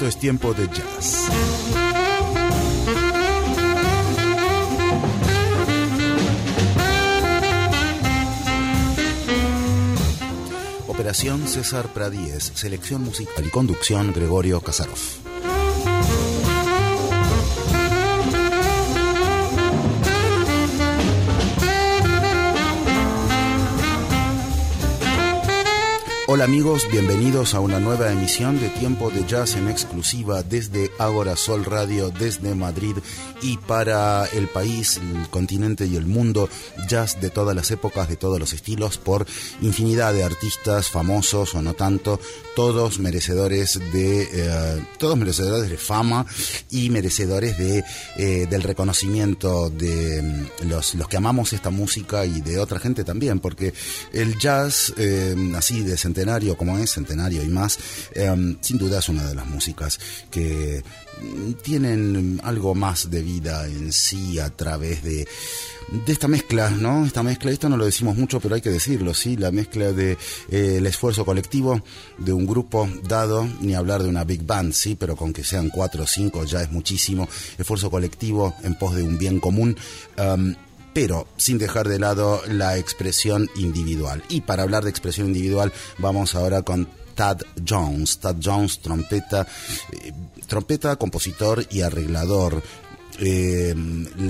Esto es Tiempo de Jazz. Operación César Pradíez, selección musical y conducción Gregorio Kasarov. Hola amigos, bienvenidos a una nueva emisión de Tiempo de Jazz en exclusiva desde Ágora Sol Radio, desde Madrid y para el país, el continente y el mundo. Jazz de todas las épocas, de todos los estilos, por infinidad de artistas famosos o no tanto, todos merecedores de fama y merecedores del reconocimiento de los que amamos esta música y de otra gente también, porque el jazz, así de centenario como es, centenario y más, sin duda es una de las músicas que tienen algo más de vida en sí a través de esta mezcla, ¿no? Esta mezcla, esto no lo decimos mucho, pero hay que decirlo, sí, la mezcla de el esfuerzo colectivo de un grupo dado, ni hablar de una big band, sí, pero con que sean 4 o 5 ya es muchísimo, esfuerzo colectivo en pos de un bien común, pero sin dejar de lado la expresión individual. Y para hablar de expresión individual, vamos ahora con Thad Jones. Thad Jones, trompeta, compositor y arreglador. El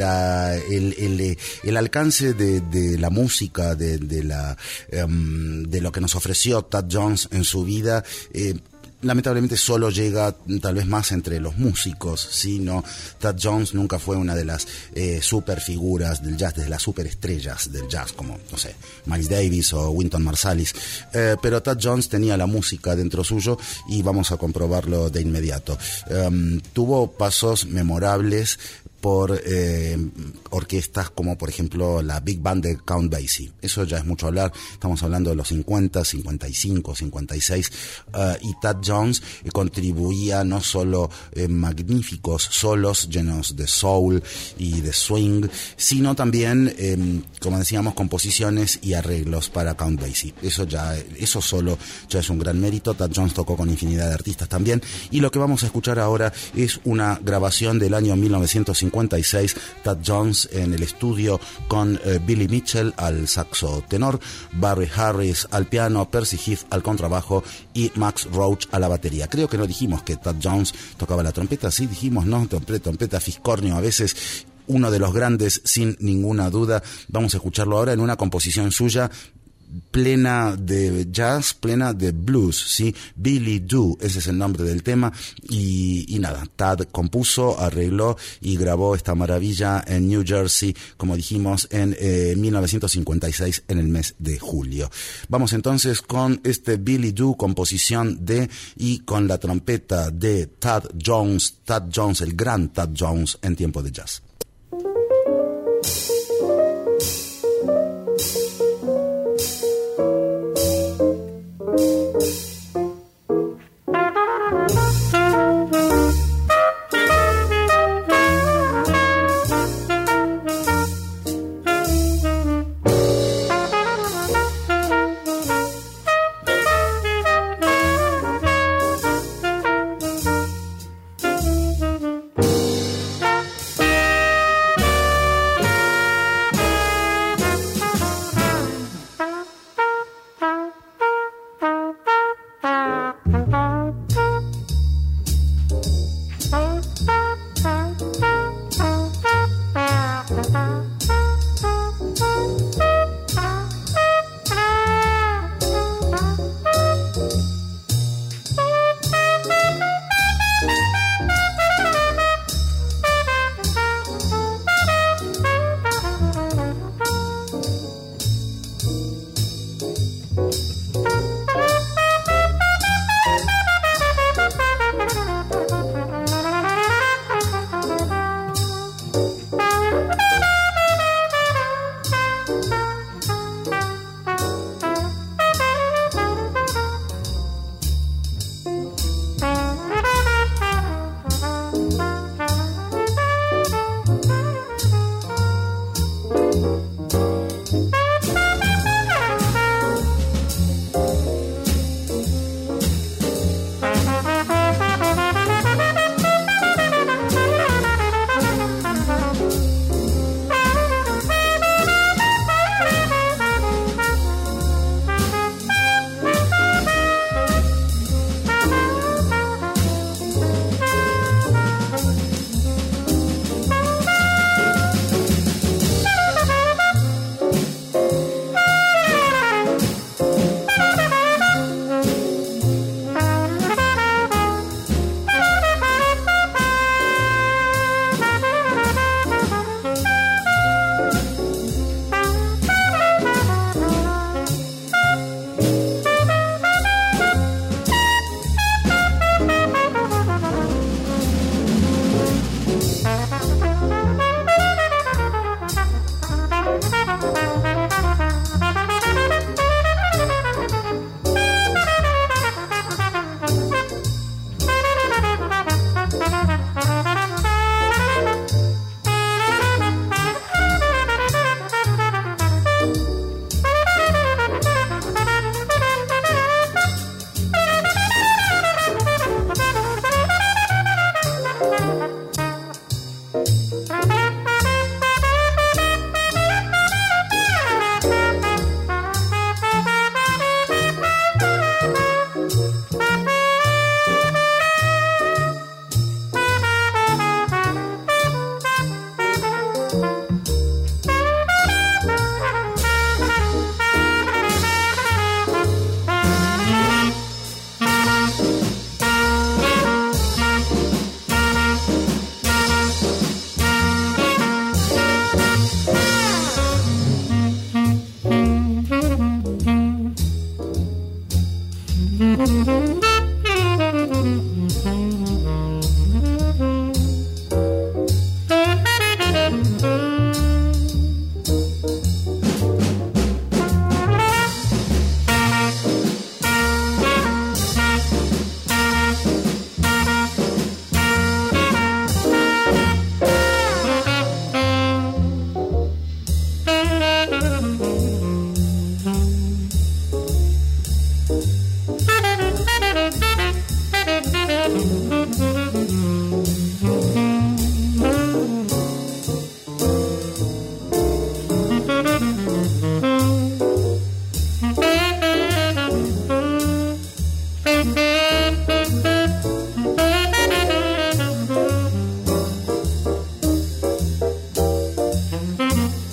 alcance de la música, de lo que nos ofreció Thad Jones en su vida, lamentablemente solo llega tal vez más entre los músicos, ¿sí? No, Thad Jones nunca fue una de las super figuras del jazz, de las superestrellas del jazz, como, no sé, Miles Davis o Wynton Marsalis, pero Thad Jones tenía la música dentro suyo y vamos a comprobarlo de inmediato. Tuvo pasos memorables por orquestas como por ejemplo la Big Band de Count Basie. Eso ya es mucho hablar, estamos hablando de los 50, 55, 56, y Thad Jones contribuía no solo magníficos solos llenos de soul y de swing, sino también, como decíamos, composiciones y arreglos para Count Basie. Eso solo ya es un gran mérito. Thad Jones tocó con infinidad de artistas también, y lo que vamos a escuchar ahora es una grabación del año 1956, Thad Jones en el estudio con Billy Mitchell al saxo tenor, Barry Harris al piano, Percy Heath al contrabajo y Max Roach a la batería. Creo que no dijimos que Thad Jones tocaba la trompeta, sí dijimos, ¿no? Trompeta fiscornio a veces, uno de los grandes sin ninguna duda. Vamos a escucharlo ahora en una composición suya plena de jazz, plena de blues, ¿sí? Billy Do, ese es el nombre del tema, y nada, Thad compuso, arregló y grabó esta maravilla en New Jersey, como dijimos, en 1956, en el mes de julio. Vamos entonces con este Billy Do, composición y con la trompeta de Thad Jones, el gran Thad Jones en Tiempo de Jazz.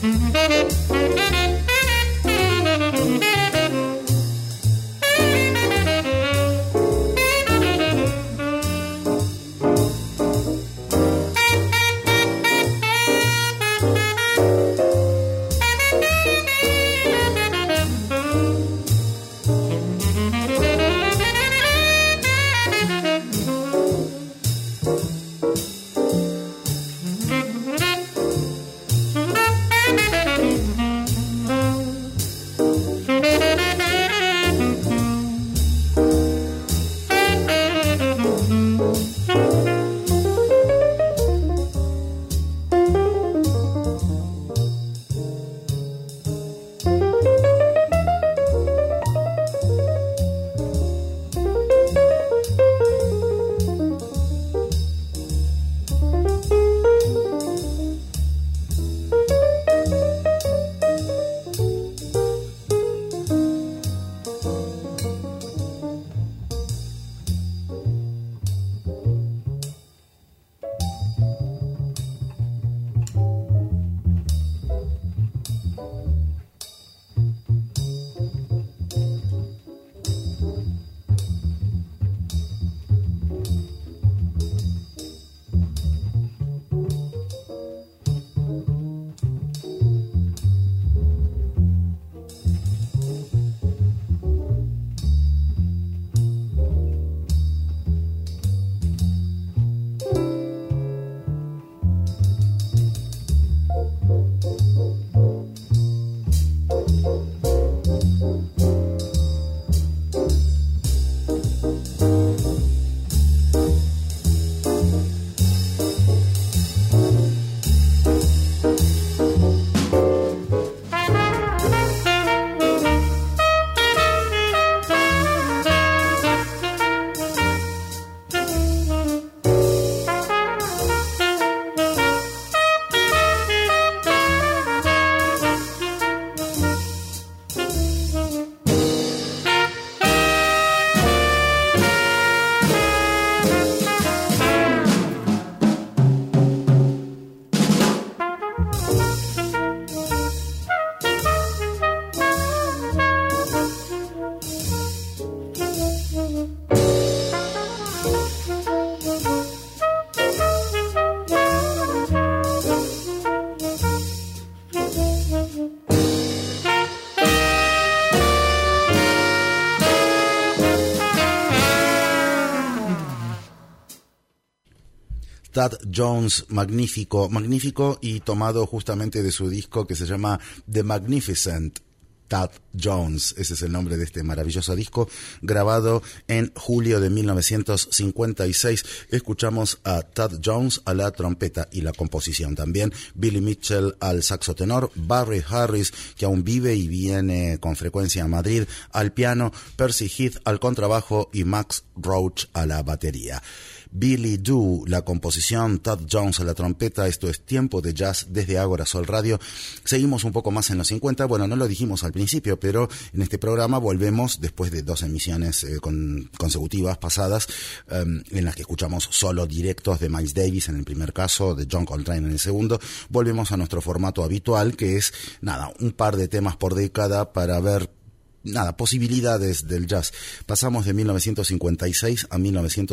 Thad Jones, magnífico, magnífico, y tomado justamente de su disco que se llama The Magnificent Thad Jones. Ese es el nombre de este maravilloso disco, grabado en julio de 1956. Escuchamos a Thad Jones a la trompeta y la composición, también Billy Mitchell al saxo tenor, Barry Harris, que aún vive y viene con frecuencia a Madrid, al piano, Percy Heath al contrabajo y Max Roach a la batería. Billy Do, la composición, Thad Jones a la trompeta. Esto es Tiempo de Jazz desde Ágora Sol Radio. Seguimos un poco más en los 50. Bueno, no lo dijimos al principio, pero en este programa volvemos después de 2 emisiones consecutivas pasadas, en las que escuchamos solo directos de Miles Davis en el primer caso, de John Coltrane en el segundo. Volvemos a nuestro formato habitual, que es, un par de temas por década para ver posibilidades del jazz. Pasamos de 1956 a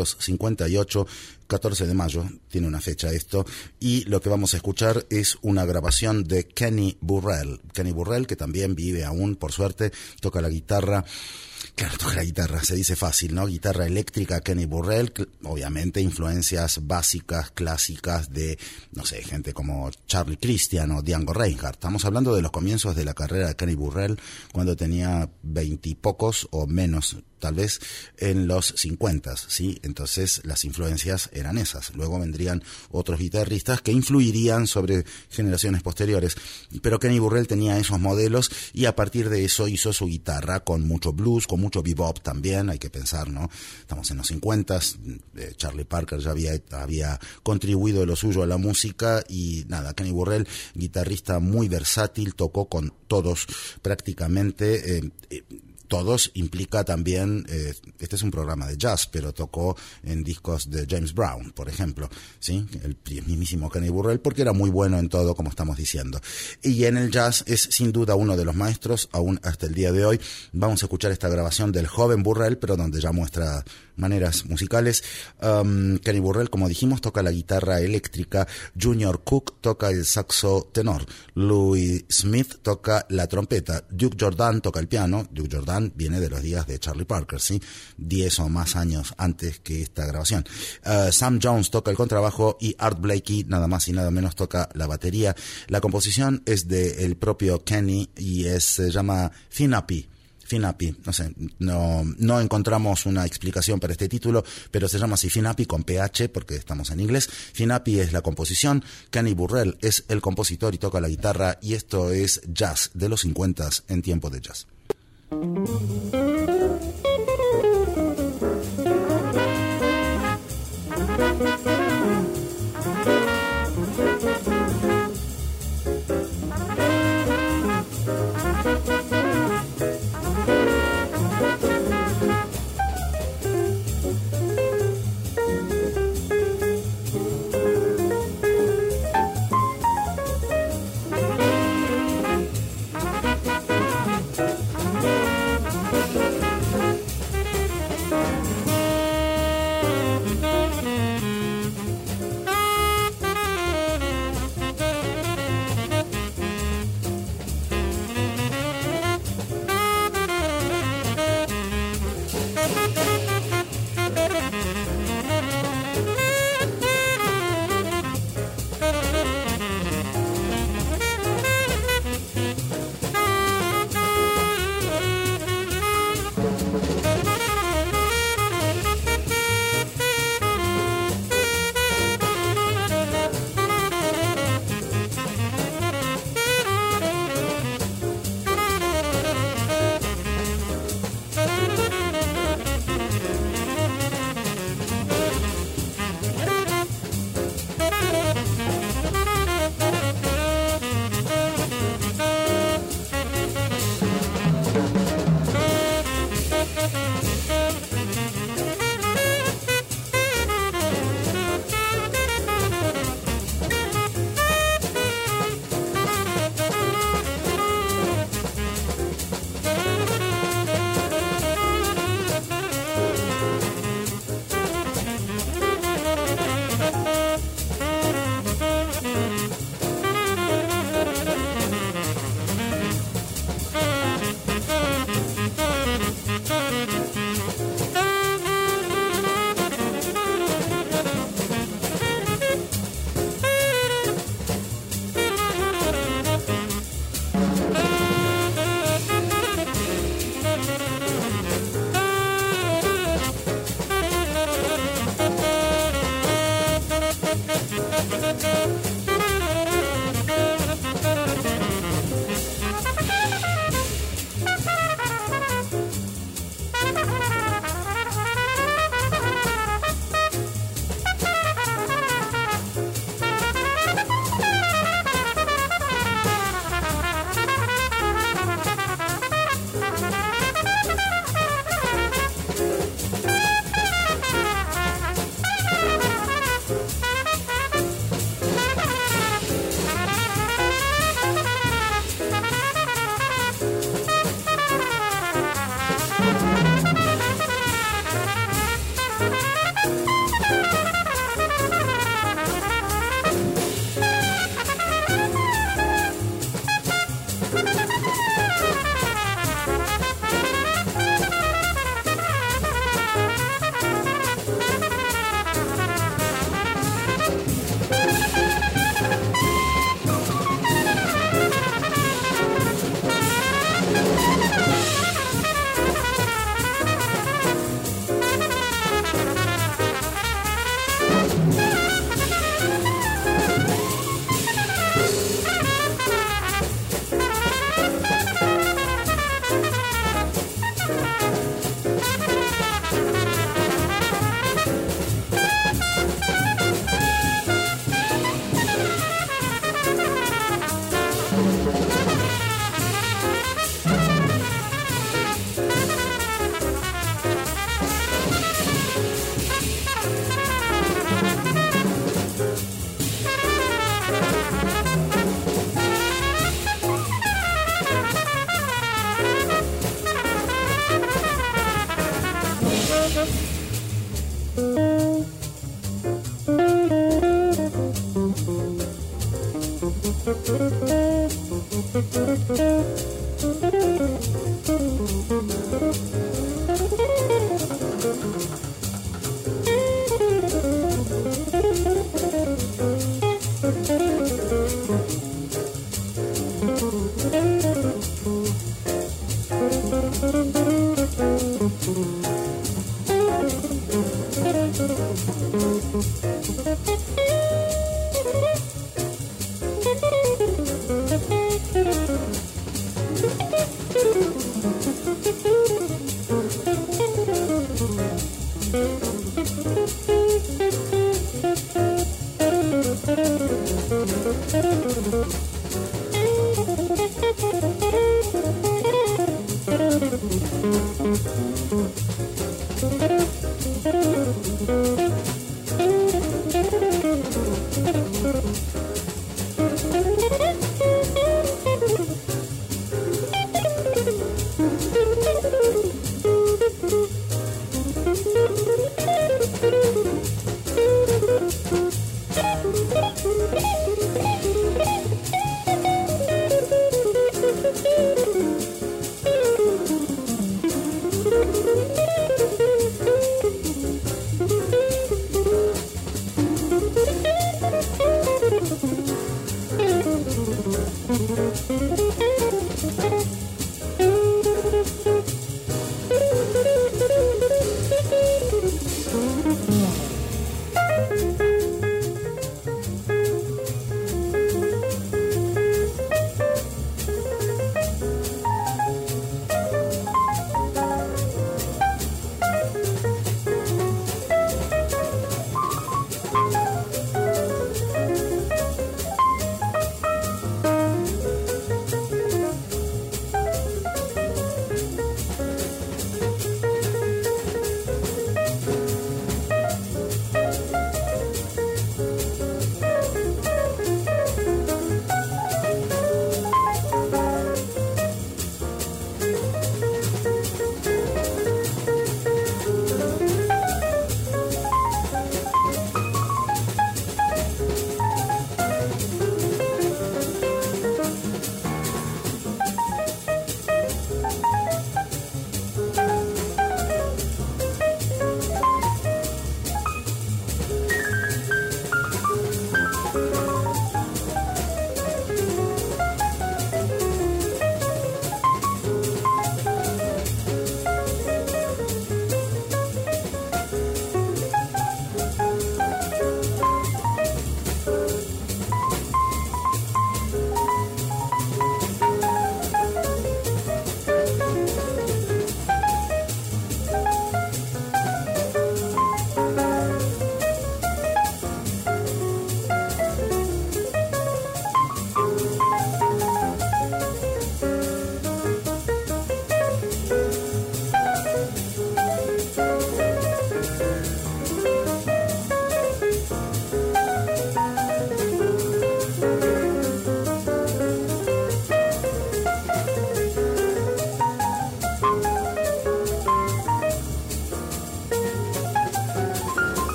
1958, 14 de mayo, tiene una fecha esto, y lo que vamos a escuchar es una grabación de Kenny Burrell. Kenny Burrell, que también vive aún, por suerte, toca la guitarra. Claro, toca la guitarra, se dice fácil, ¿no? Guitarra eléctrica, Kenny Burrell, obviamente influencias básicas, clásicas de, gente como Charlie Christian o Django Reinhardt. Estamos hablando de los comienzos de la carrera de Kenny Burrell, cuando tenía 20 y pocos o menos, tal vez, en los 50, ¿sí? Entonces las influencias eran esas. Luego vendrían otros guitarristas que influirían sobre generaciones posteriores. Pero Kenny Burrell tenía esos modelos y a partir de eso hizo su guitarra con mucho blues, con mucho bebop también, hay que pensar, ¿no? Estamos en los 50, Charlie Parker ya había contribuido de lo suyo a la música y Kenny Burrell, guitarrista muy versátil, tocó con todos prácticamente. todos implica también, este es un programa de jazz, pero tocó en discos de James Brown, por ejemplo, ¿sí? El mismísimo Kenny Burrell, porque era muy bueno en todo, como estamos diciendo. Y en el jazz es sin duda uno de los maestros, aún hasta el día de hoy. Vamos a escuchar esta grabación del joven Burrell, pero donde ya muestra maneras musicales. Kenny Burrell, como dijimos, toca la guitarra eléctrica. Junior Cook toca el saxo tenor. Louis Smith toca la trompeta. Duke Jordan toca el piano. Duke Jordan viene de los días de Charlie Parker, ¿sí? 10 o más años antes que esta grabación. Sam Jones toca el contrabajo y Art Blakey, nada más y nada menos, toca la batería. La composición es del propio Kenny y se llama Finapi. Finapi, no sé, no encontramos una explicación para este título, pero se llama así, Finapi con PH, porque estamos en inglés. Finapi es la composición, Kenny Burrell es el compositor y toca la guitarra, y esto es jazz de los 50 en tiempo de jazz.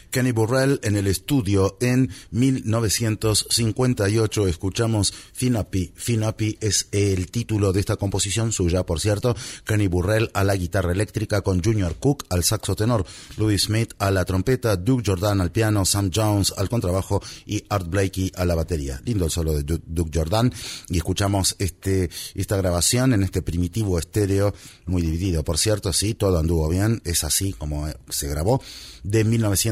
Kenny Burrell en el estudio en 1958. Escuchamos Finappi. Finappi es el título de esta composición suya, por cierto. Kenny Burrell a la guitarra eléctrica con Junior Cook al saxo tenor, Louis Smith a la trompeta, Duke Jordan al piano, Sam Jones al contrabajo y Art Blakey a la batería. Lindo el solo de Duke Jordan. Y escuchamos esta grabación en este primitivo estéreo, muy dividido, por cierto, sí, todo anduvo bien, es así como se grabó, de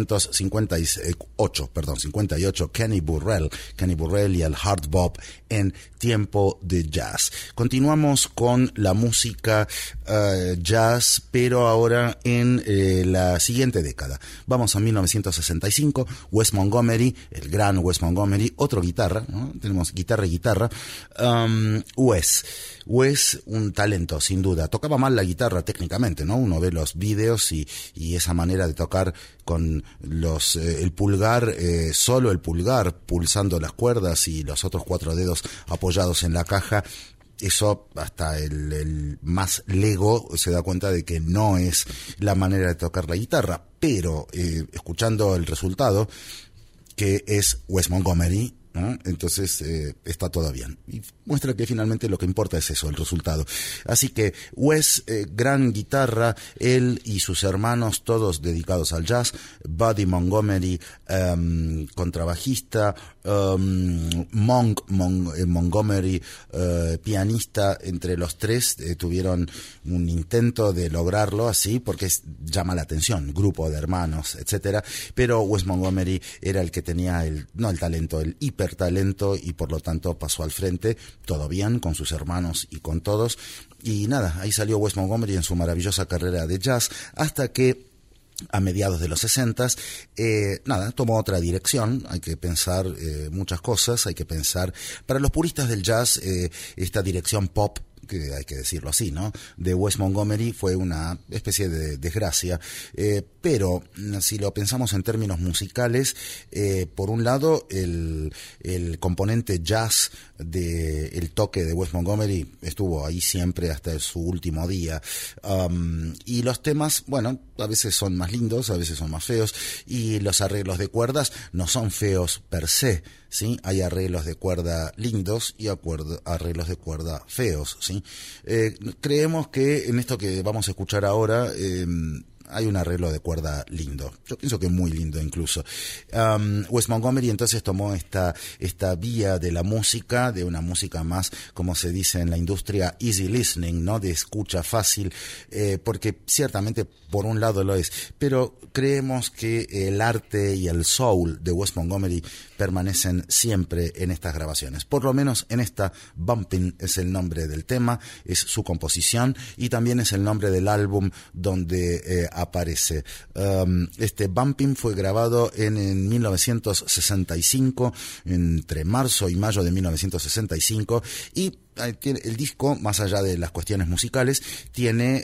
58, Kenny Burrell y el hard bop en tiempo de jazz. Continuamos con la música jazz, pero ahora en la siguiente década. Vamos a 1965, Wes Montgomery, el gran Wes Montgomery, otro guitarra, ¿no? Tenemos guitarra y guitarra. Wes, un talento, sin duda. Tocaba mal la guitarra técnicamente, ¿no? Uno ve los videos y esa manera de tocar con el pulgar, solo el pulgar, pulsando las cuerdas y los otros 4 dedos apoyados en la caja. Eso hasta el más lego se da cuenta de que no es la manera de tocar la guitarra. Pero escuchando el resultado, que es Wes Montgomery, ¿no? Entonces está todo bien y muestra que finalmente lo que importa es eso, el resultado. Así que Wes, gran guitarra, él y sus hermanos todos dedicados al jazz, Buddy Montgomery, contrabajista, Montgomery, pianista. Entre los tres tuvieron un intento de lograrlo así porque llama la atención, grupo de hermanos, etcétera, pero Wes Montgomery era el que tenía no el talento, el hipertalento, y por lo tanto pasó al frente. Todo bien con sus hermanos y con todos, y nada, ahí salió Wes Montgomery en su maravillosa carrera de jazz, hasta que a mediados de los 60s, tomó otra dirección. Hay que pensar muchas cosas, hay que pensar, para los puristas del jazz, esta dirección pop, que hay que decirlo así, ¿no?, de Wes Montgomery fue una especie de desgracia, pero si lo pensamos en términos musicales, por un lado el componente jazz del toque de Wes Montgomery estuvo ahí siempre hasta su último día, y los temas, bueno, a veces son más lindos, a veces son más feos, y los arreglos de cuerdas no son feos per se, ¿sí? Hay arreglos de cuerda lindos y arreglos de cuerda feos, ¿sí? Creemos que en esto que vamos a escuchar ahora hay un arreglo de cuerda lindo. Yo pienso que muy lindo incluso. Wes Montgomery entonces tomó esta vía de la música, de una música más, como se dice en la industria, easy listening, ¿no?, de escucha fácil, porque ciertamente por un lado lo es, pero creemos que el arte y el soul de Wes Montgomery permanecen siempre en estas grabaciones. Por lo menos en esta, Bumpin' es el nombre del tema, es su composición y también es el nombre del álbum donde aparece. Este Bumpin' fue grabado en 1965, entre marzo y mayo de 1965, y el disco, más allá de las cuestiones musicales, tiene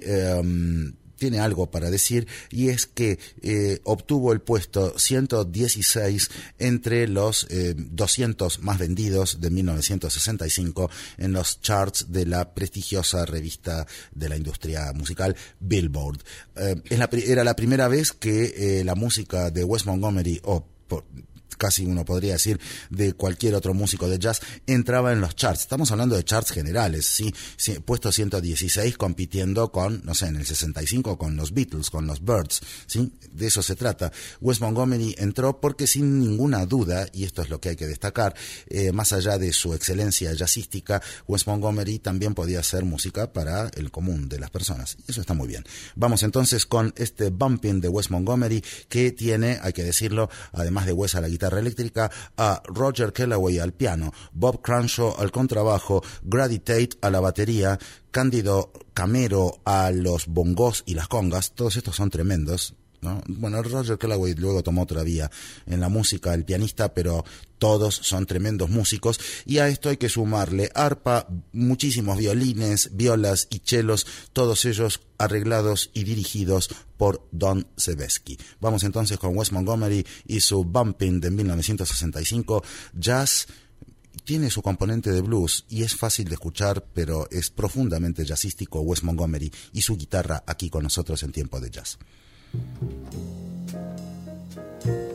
algo para decir, y es que obtuvo el puesto 116 entre los 200 más vendidos de 1965 en los charts de la prestigiosa revista de la industria musical Billboard. Era la primera vez que la música de Wes Montgomery, casi uno podría decir de cualquier otro músico de jazz, entraba en los charts. Estamos hablando de charts generales, ¿sí? Puesto 116 compitiendo con, no sé, en el 65 con los Beatles, con los Byrds, ¿sí? De eso se trata. Wes Montgomery entró porque sin ninguna duda, y esto es lo que hay que destacar, más allá de su excelencia jazzística, Wes Montgomery también podía hacer música para el común de las personas. Y eso está muy bien. Vamos entonces con este Bumpin' de Wes Montgomery, que tiene, hay que decirlo, además de Wes a la guitarra eléctrica, a Roger Kellaway al piano, Bob Cranshaw al contrabajo, Grady Tate a la batería, Cándido Camero a los bongos y las congas. Todos estos son tremendos, ¿no? Bueno, Roger Kellaway luego tomó otra vía en la música, el pianista, pero todos son tremendos músicos, y a esto hay que sumarle arpa, muchísimos violines, violas y chelos, todos ellos arreglados y dirigidos por Don Sebesky. Vamos entonces con Wes Montgomery y su Bumpin' de 1965, jazz. Tiene su componente de blues y es fácil de escuchar, pero es profundamente jazzístico Wes Montgomery y su guitarra aquí con nosotros en Tiempo de Jazz.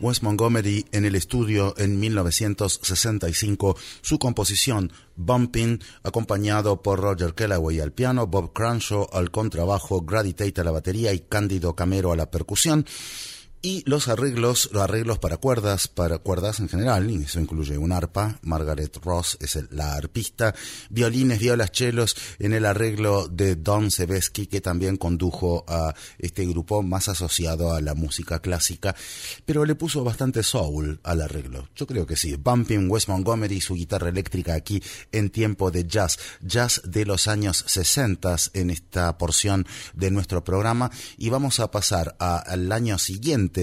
Wes Montgomery en el estudio en 1965, su composición Bumpin', acompañado por Roger Kellaway al piano, Bob Crenshaw al contrabajo, Grady Tate a la batería y Cándido Camero a la percusión. Y los arreglos para cuerdas en general, y eso incluye un arpa, Margaret Ross es la arpista, violines, violas, chelos, en el arreglo de Don Sebesky, que también condujo a este grupo más asociado a la música clásica, pero le puso bastante soul al arreglo. Yo creo que sí. Bumpin', Wes Montgomery, su guitarra eléctrica aquí en tiempo de jazz de los años 60 en esta porción de nuestro programa, y vamos a pasar al año siguiente,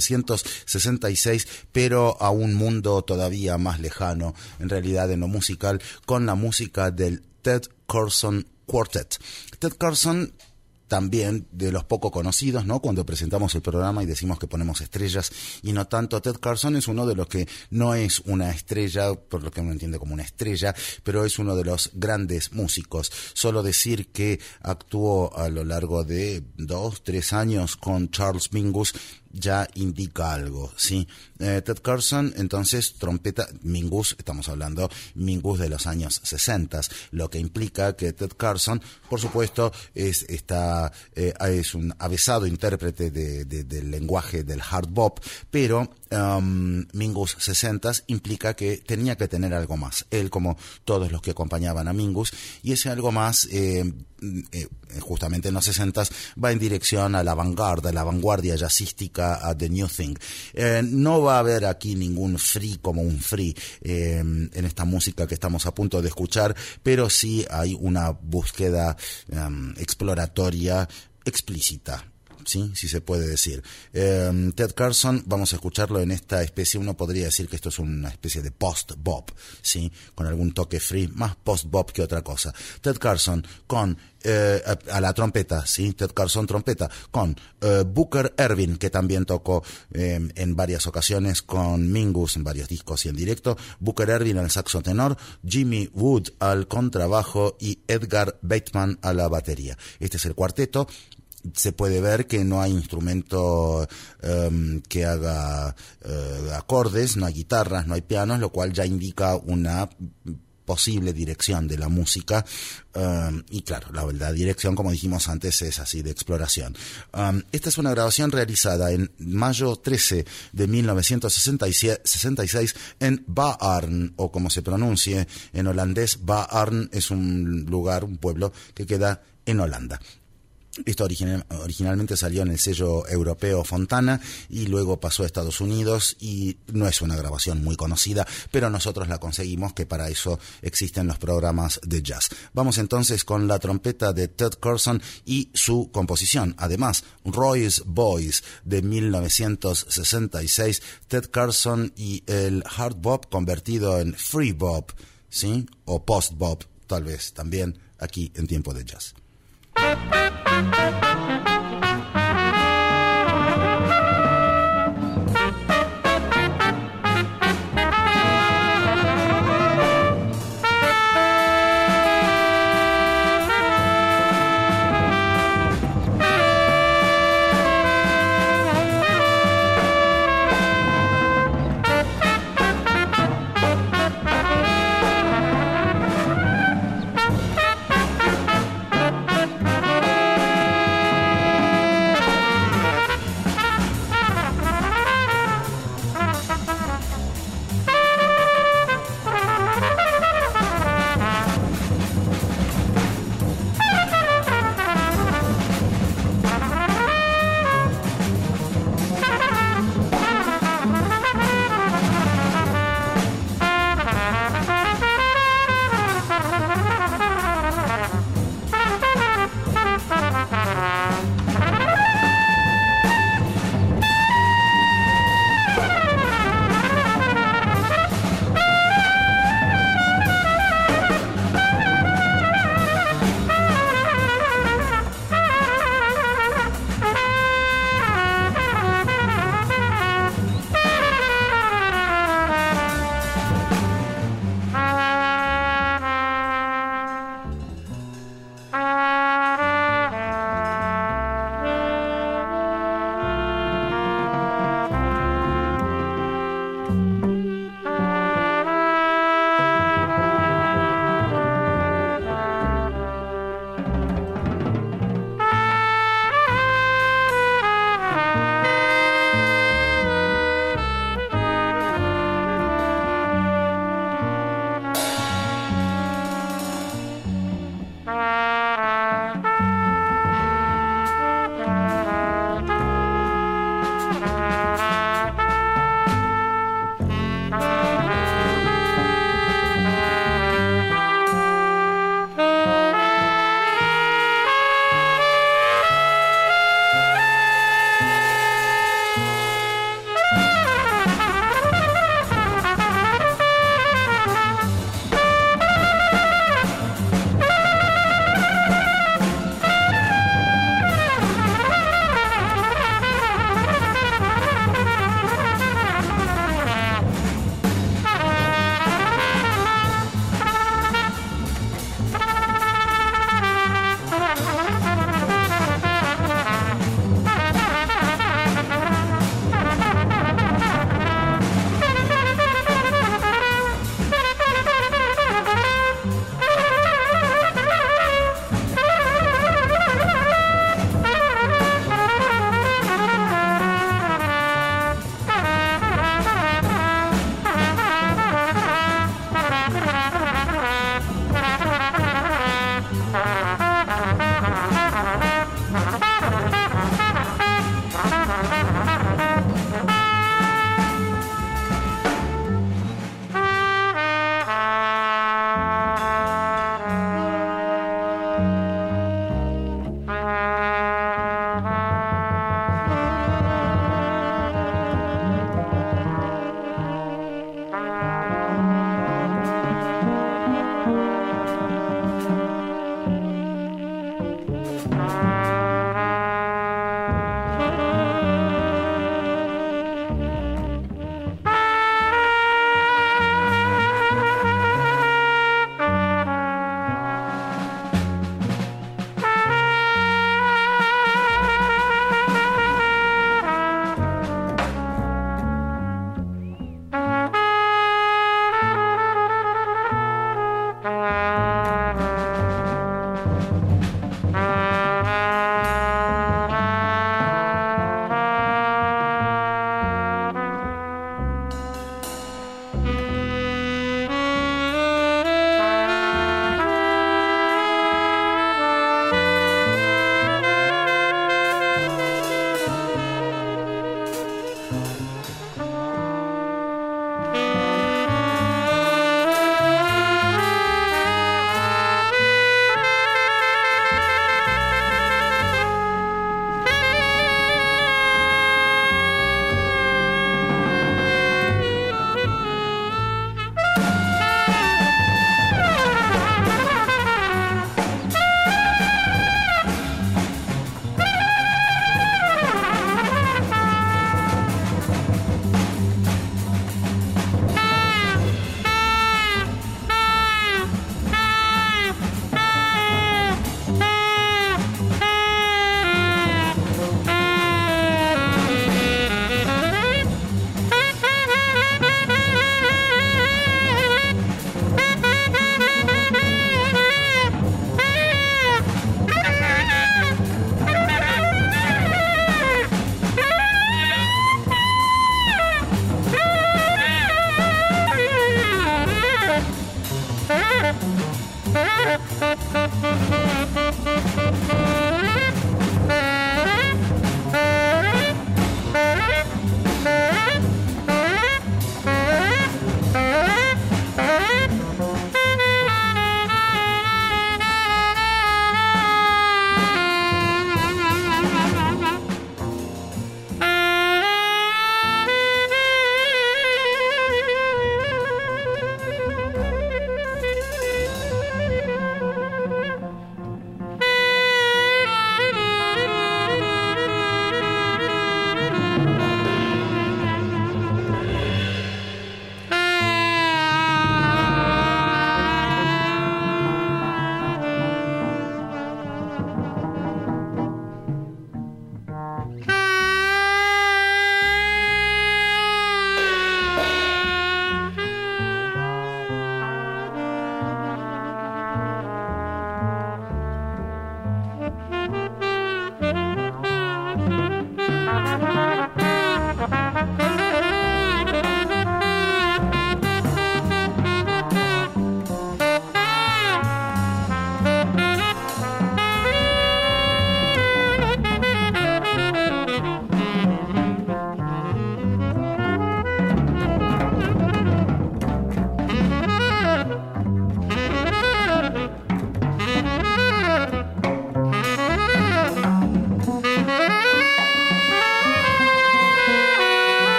1966, pero a un mundo todavía más lejano, en realidad en lo musical, con la música del Ted Curson Quartet. Ted Curson, también de los poco conocidos, ¿no? Cuando presentamos el programa y decimos que ponemos estrellas y no tanto, Ted Curson es uno de los que no es una estrella, por lo que uno entiende como una estrella, pero es uno de los grandes músicos. Solo decir que actuó a lo largo de 2-3 años con Charles Mingus ya indica algo, ¿sí? Ted Curson, entonces, trompeta, Mingus, estamos hablando Mingus de los años 60, lo que implica que Ted Curson, por supuesto, es un avesado intérprete del lenguaje del hard bop, pero Mingus 60 implica que tenía que tener algo más, él como todos los que acompañaban a Mingus, y ese algo más justamente en los 60 va en dirección a la vanguardia jazzística, a The New Thing. No va a haber aquí ningún free como un free en esta música que estamos a punto de escuchar, pero sí hay una búsqueda exploratoria explícita, ¿sí? Si se puede decir. Ted Curson, vamos a escucharlo en esta especie, uno podría decir que esto es una especie de post-bop, ¿sí? Con algún toque free, más post-bop que otra cosa. Ted Curson con a la trompeta, ¿sí? Ted Curson trompeta, con Booker Ervin, que también tocó en varias ocasiones con Mingus, en varios discos y en directo, Booker Ervin al saxo tenor, Jimmy Wood al contrabajo y Edgar Bateman a la batería. Este es el cuarteto. Se puede ver que no hay instrumento que haga acordes, no hay guitarras, no hay pianos, lo cual ya indica una posible dirección de la música, y claro, la dirección, como dijimos antes, es así, de exploración. Esta es una grabación realizada en mayo 13 de 1966 en Baarn, o como se pronuncie en holandés, Baarn es un lugar, un pueblo que queda en Holanda. Esto originalmente salió en el sello europeo Fontana y luego pasó a Estados Unidos, y no es una grabación muy conocida, pero nosotros la conseguimos, que para eso existen los programas de jazz. Vamos entonces con la trompeta de Ted Curson y su composición. Además, Roy's Boys de 1966, Ted Curson y el hard bop convertido en free bop, ¿sí? O post bop, tal vez, también aquí en Tiempo de Jazz.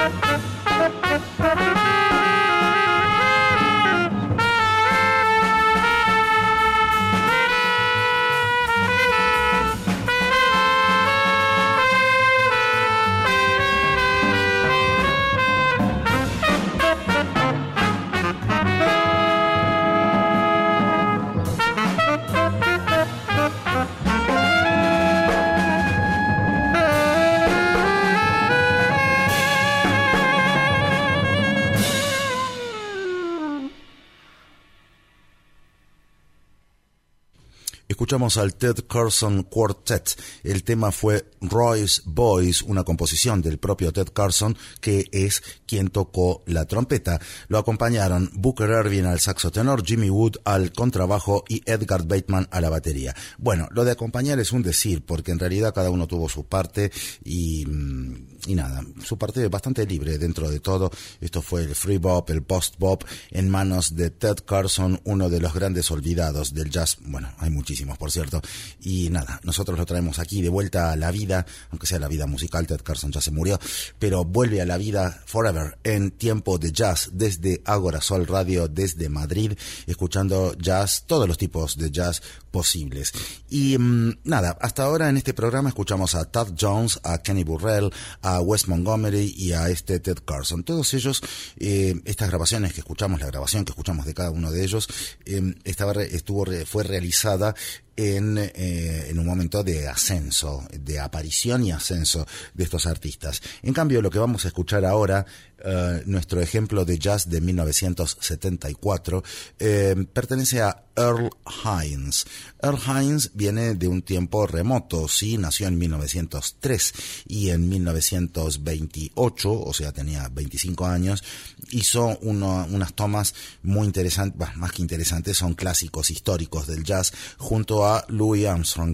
Escuchamos al Ted Carson Quartet. El tema fue Roy's Boys, una composición del propio Ted Carson, que es quien tocó la trompeta. Lo acompañaron Booker Ervin al saxo tenor, Jimmy Wood al contrabajo y Edgar Bateman a la batería. Bueno, lo de acompañar es un decir, porque en realidad cada uno tuvo su parte y nada, su parte bastante libre dentro de todo. Esto fue el free bop, el post bop, en manos de Ted Carson, uno de los grandes olvidados del jazz. Bueno, hay muchísimos, por cierto. Y nada, nosotros lo traemos aquí de vuelta a la vida, aunque sea la vida musical. Ted Carson ya se murió, pero vuelve a la vida forever en tiempo de jazz, desde Agora Sol Radio, desde Madrid, escuchando jazz, todos los tipos de jazz posibles. Y nada, hasta ahora en este programa escuchamos a Thad Jones, a Kenny Burrell, a Wes Montgomery y a Ted Carson. Todos ellos, estas grabaciones que escuchamos, la grabación que escuchamos de cada uno de ellos, fue realizada en un momento de ascenso, de aparición y ascenso de estos artistas. En cambio, lo que vamos a escuchar ahora, nuestro ejemplo de jazz de 1974, pertenece a Earl Hines. Earl Hines viene de un tiempo remoto, sí, nació en 1903 y en 1928, o sea, tenía 25 años, hizo unas tomas muy interesantes, más que interesantes, son clásicos históricos del jazz, junto a Louis Armstrong.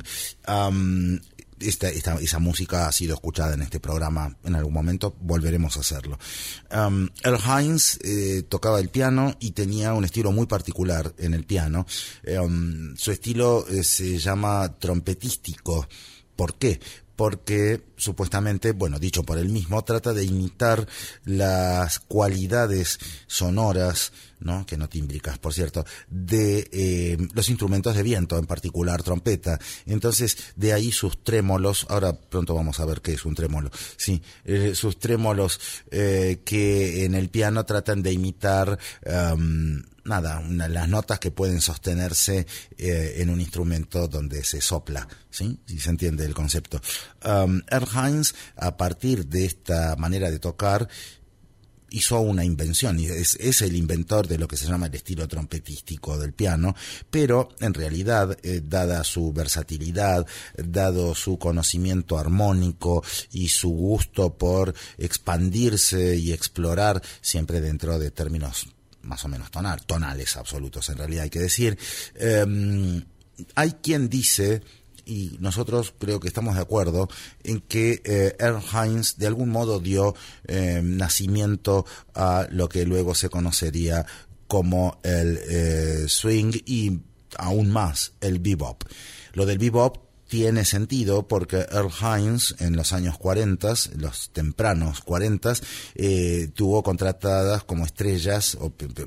Esa música ha sido escuchada en este programa en algún momento, volveremos a hacerlo. Earl Hines tocaba el piano y tenía un estilo muy particular en el piano. Su estilo se llama trompetístico. ¿Por qué? Porque supuestamente, bueno, dicho por él mismo, trata de imitar las cualidades sonoras, ¿no?, que no tímbricas, por cierto, de los instrumentos de viento, en particular trompeta. Entonces, de ahí sus trémolos. Ahora pronto vamos a ver qué es un trémolo. Sí, sus trémolos que en el piano tratan de imitar las notas que pueden sostenerse en un instrumento donde se sopla, ¿sí? Si se entiende el concepto. Earl Hines, a partir de esta manera de tocar, hizo una invención, y es el inventor de lo que se llama el estilo trompetístico del piano, pero en realidad, dada su versatilidad, dado su conocimiento armónico y su gusto por expandirse y explorar, siempre dentro de términos más o menos tonales absolutos, en realidad hay que decir, hay quien dice, y nosotros creo que estamos de acuerdo, en que Earl Hines de algún modo dio nacimiento a lo que luego se conocería como el swing y aún más el bebop. Lo del bebop tiene sentido porque Earl Hines en los años 40, los tempranos 40, tuvo contratadas como estrellas,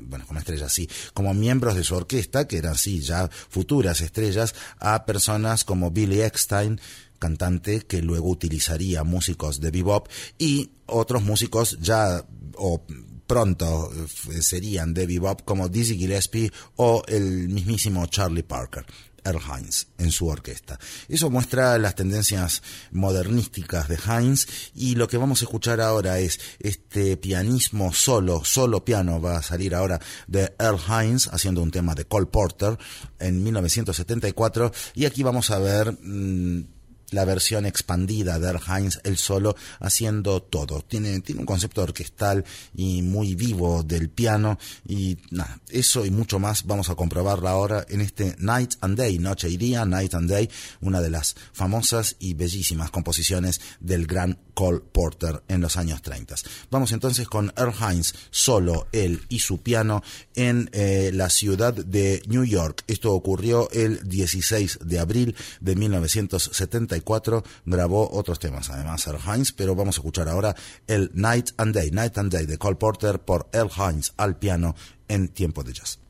como miembros de su orquesta, que eran sí ya futuras estrellas, a personas como Billy Eckstine, cantante que luego utilizaría músicos de bebop, y otros músicos ya pronto serían de bebop como Dizzy Gillespie o el mismísimo Charlie Parker. Earl Hines en su orquesta. Eso muestra las tendencias modernísticas de Hines, y lo que vamos a escuchar ahora es este pianismo solo piano, va a salir ahora de Earl Hines haciendo un tema de Cole Porter en 1974, y aquí vamos a ver la versión expandida de Earl Hines, él solo haciendo todo. Tiene un concepto orquestal y muy vivo del piano, y nada, eso y mucho más vamos a comprobarlo ahora en este Night and Day, Noche y Día, Night and Day, una de las famosas y bellísimas composiciones del gran Cole Porter en los años 30. Vamos entonces con Earl Hines, solo él y su piano en la ciudad de New York. Esto ocurrió el 16 de abril de 1974. 1984 grabó otros temas, además Earl Hines, pero vamos a escuchar ahora el Night and Day de Cole Porter por Earl Hines al piano en Tiempo de Jazz.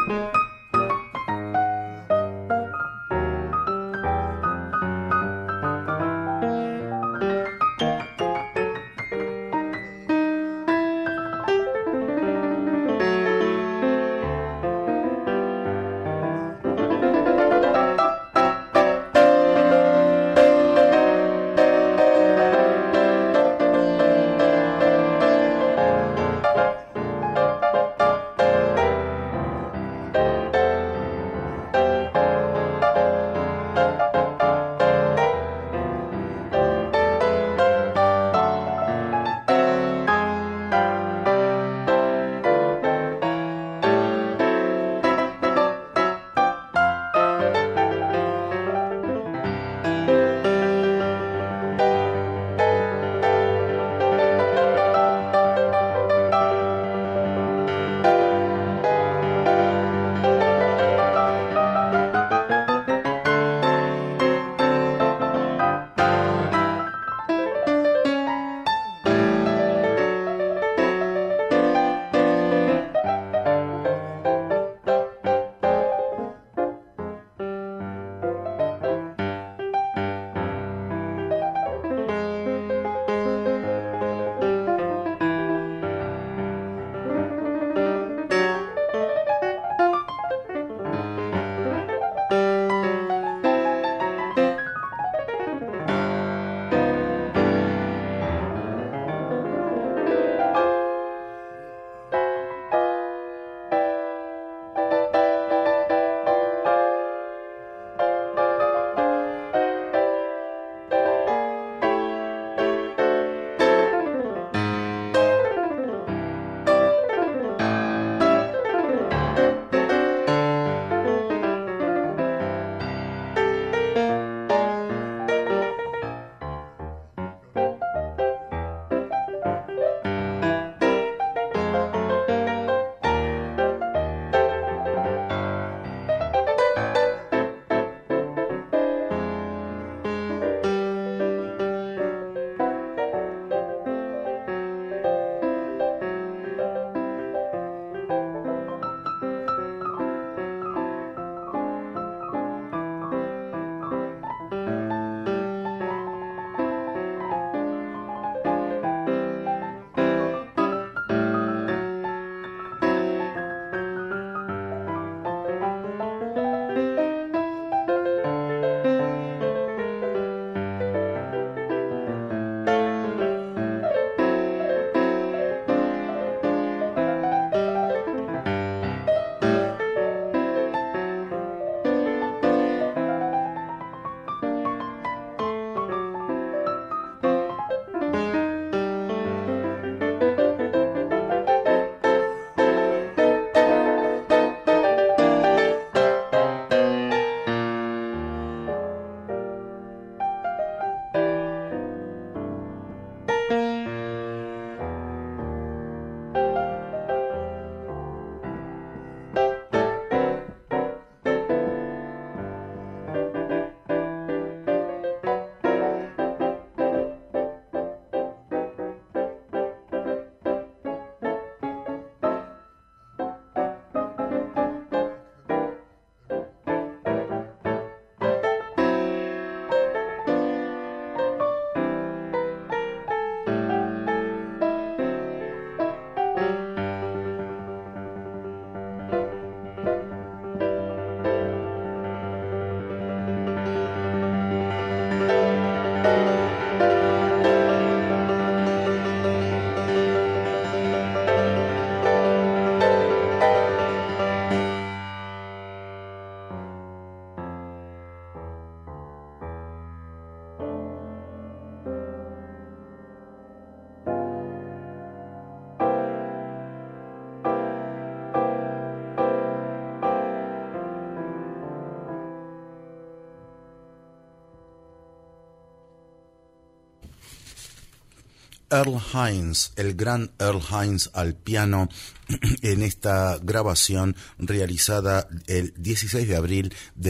Earl Hines, el gran Earl Hines al piano en esta grabación realizada el 16 de abril de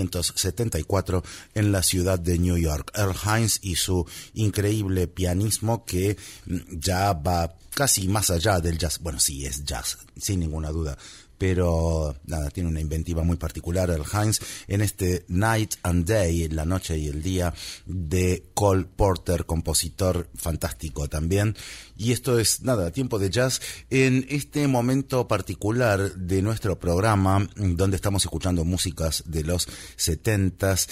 1974 en la ciudad de New York. Earl Hines y su increíble pianismo que ya va casi más allá del jazz. Bueno, sí, es jazz, sin ninguna duda, pero nada, tiene una inventiva muy particular Earl Hines en este Night and Day, la noche y el día, de Cole Porter, compositor fantástico también. Y esto es, nada, tiempo de jazz en este momento particular de nuestro programa, donde estamos escuchando músicas de los 70s,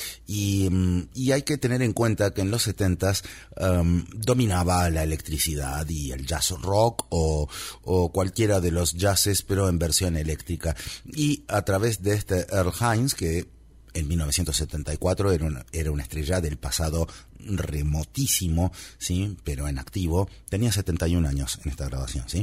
y hay que tener en cuenta que en los 70s dominaba la electricidad y el jazz rock o cualquiera de los jazzes, pero en versión eléctrica. Y a través de este Earl Hines, que en 1974 era una estrella del pasado remotísimo, ¿sí? Pero en activo, tenía 71 años en esta grabación, ¿sí?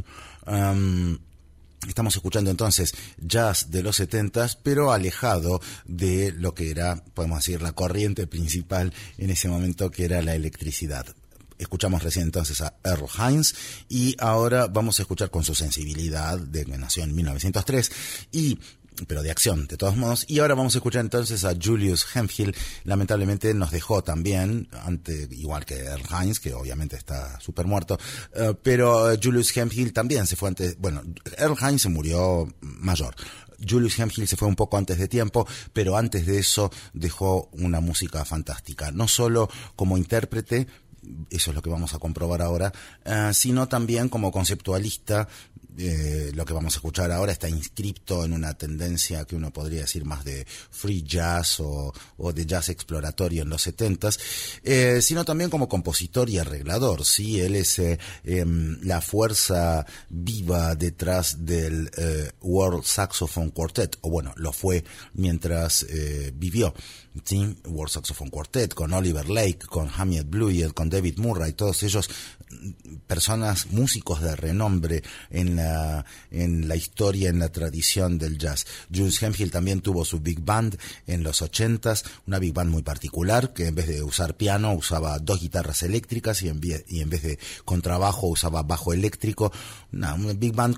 Estamos escuchando entonces jazz de los 70s, pero alejado de lo que era, podemos decir, la corriente principal en ese momento, que era la electricidad. Escuchamos recién entonces a Earl Hines, y ahora vamos a escuchar con su sensibilidad, de que nació en 1903, pero de acción, de todos modos. Y ahora vamos a escuchar entonces a Julius Hemphill. Lamentablemente nos dejó también, igual que Earl Hines, que obviamente está súper muerto, pero Julius Hemphill también se fue antes. Bueno, Earl Hines se murió mayor. Julius Hemphill se fue un poco antes de tiempo, pero antes de eso dejó una música fantástica, no solo como intérprete, eso es lo que vamos a comprobar ahora, sino también como conceptualista. Lo que vamos a escuchar ahora está inscripto en una tendencia que uno podría decir más de free jazz o de jazz exploratorio en los 70s, sino también como compositor y arreglador, ¿sí? Él es la fuerza viva detrás del World Saxophone Quartet, o bueno, lo fue mientras vivió, ¿sí? World Saxophone Quartet, con Oliver Lake, con Hamiet Bluiett, con David Murray, todos ellos personas, músicos de renombre en la historia, en la tradición del jazz. Julius Hemphill también tuvo su big band en los 80s, una big band muy particular, que en vez de usar piano usaba 2 guitarras eléctricas y en vez de contrabajo usaba bajo eléctrico. Una big band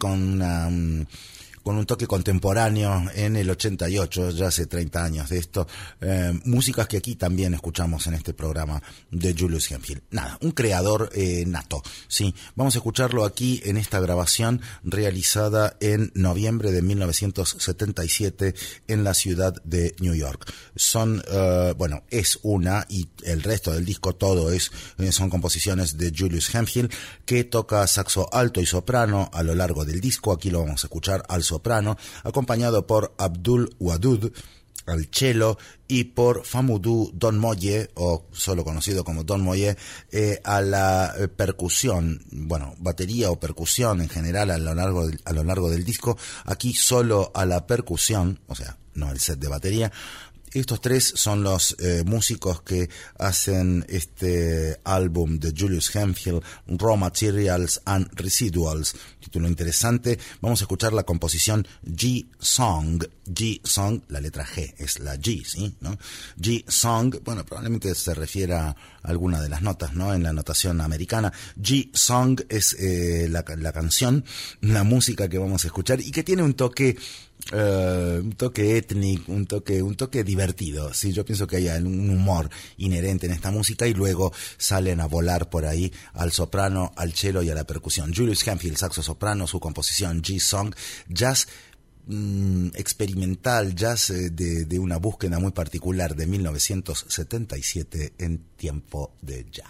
con un toque contemporáneo en el 88, ya hace 30 años de esto, músicas que aquí también escuchamos en este programa de Julius Hemphill. Nada, un creador nato, sí. Vamos a escucharlo aquí en esta grabación realizada en noviembre de 1977 en la ciudad de New York. Es una, y el resto del disco todo son composiciones de Julius Hemphill, que toca saxo alto y soprano a lo largo del disco. Aquí lo vamos a escuchar al soprano, acompañado por Abdul Wadud al cello y por Famudou Don Moye, o solo conocido como Don Moye, a la percusión, batería o percusión en general a lo largo del disco. Aquí solo a la percusión, o sea, no el set de batería. Estos tres son los músicos que hacen este álbum de Julius Hemphill, Raw Materials and Residuals. Título interesante. Vamos a escuchar la composición G-Song. G-Song, la letra G es la G, ¿sí? ¿No? G-Song, probablemente se refiere a alguna de las notas, ¿no? En la notación americana. G-Song es la canción, la música que vamos a escuchar, y que tiene un toque étnico, un toque divertido, sí. Yo pienso que hay un humor inherente en esta música, y luego salen a volar por ahí al soprano, al cello y a la percusión. Julius Hemphill, saxo soprano, su composición G-Song, jazz experimental, jazz de una búsqueda muy particular de 1977 en tiempo de jazz.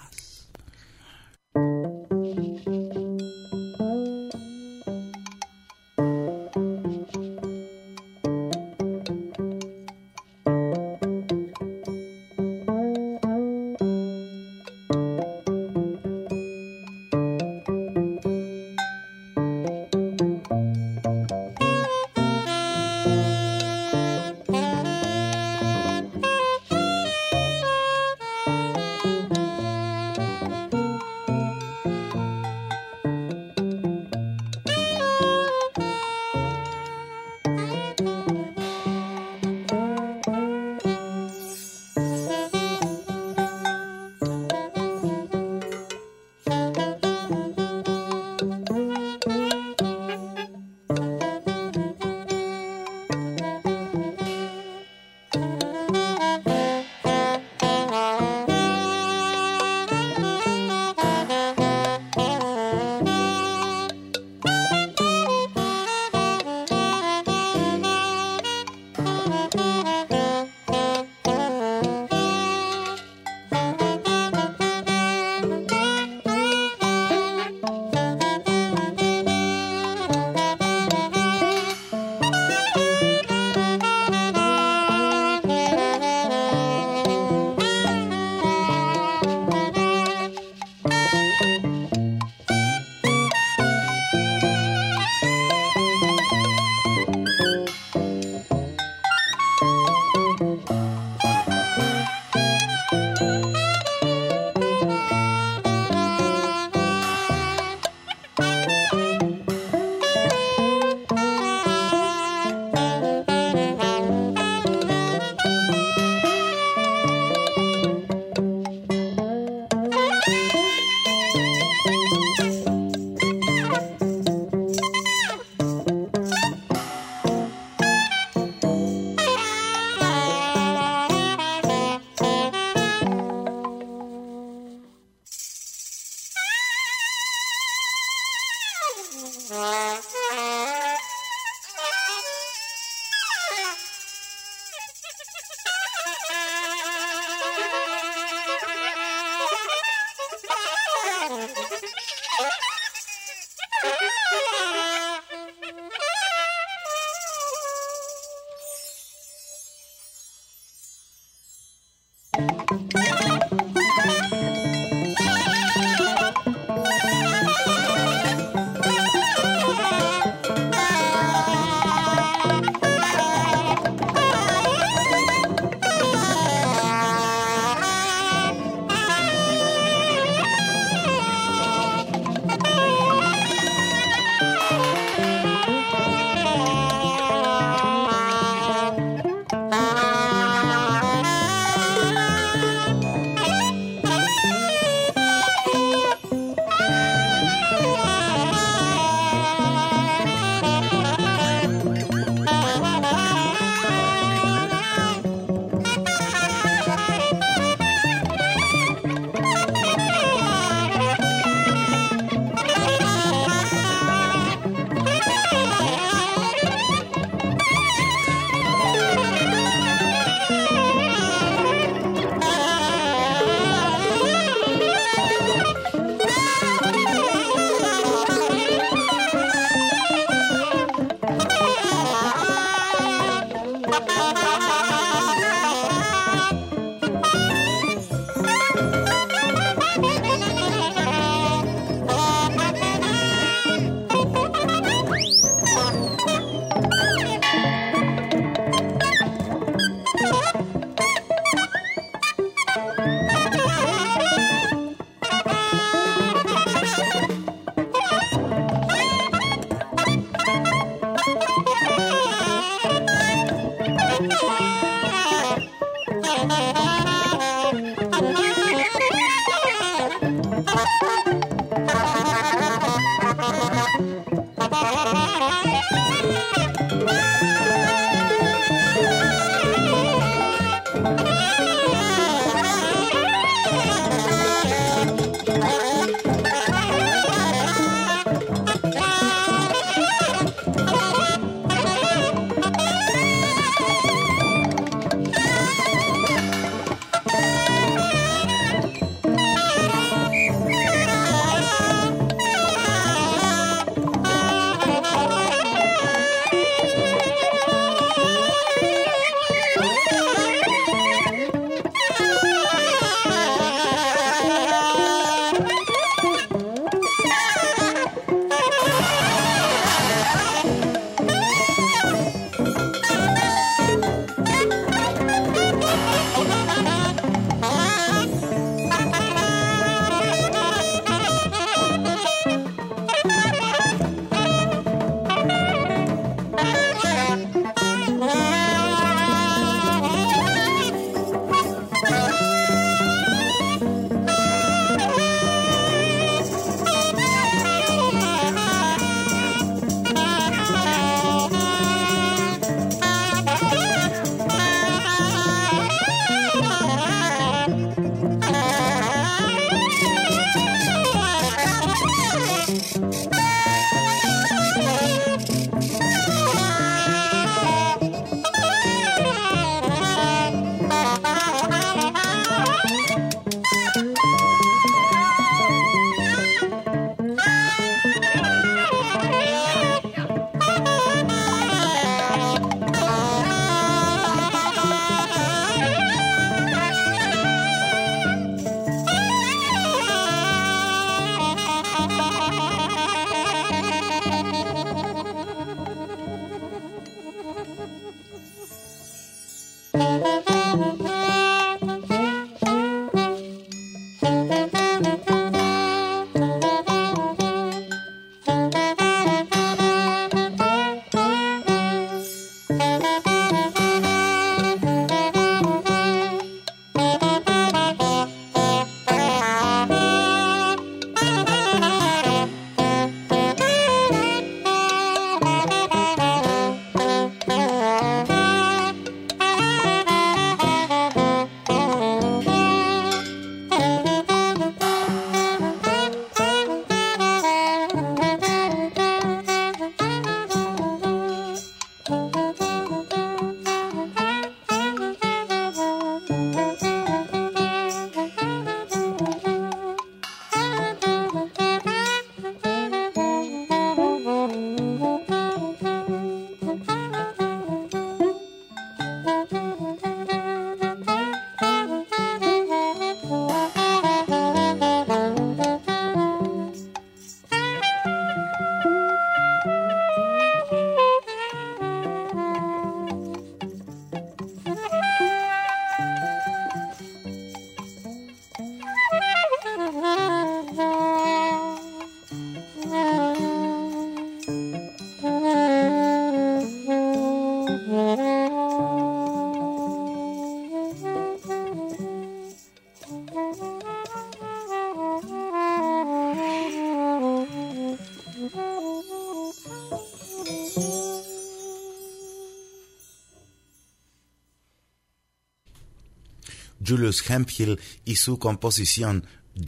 Julius Hemphill y su composición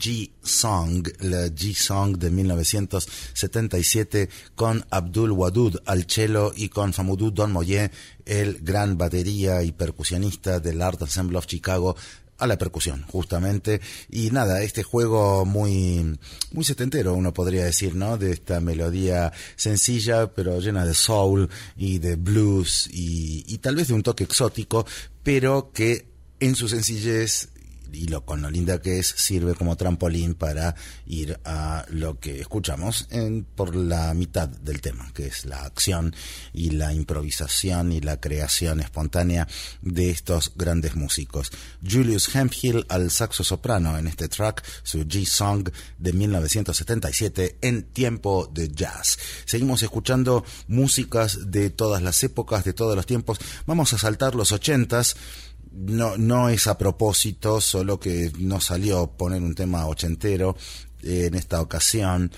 G-Song, la G-Song de 1977, con Abdul Wadud al cello y con Famoudou Don Moye, el gran batería y percusionista del Art Ensemble of Chicago, a la percusión, justamente. Y nada, este juego muy setentero, uno podría decir, ¿no? De esta melodía sencilla, pero llena de soul y de blues y tal vez de un toque exótico, pero que en su sencillez y con lo linda que es, sirve como trampolín para ir a lo que escuchamos por la mitad del tema, que es la acción y la improvisación y la creación espontánea de estos grandes músicos. Julius Hemphill al saxo soprano en este track, su G-Song de 1977 en tiempo de jazz. Seguimos escuchando músicas de todas las épocas, de todos los tiempos. Vamos a saltar los 80s. No es a propósito, solo que no salió poner un tema ochentero en esta ocasión.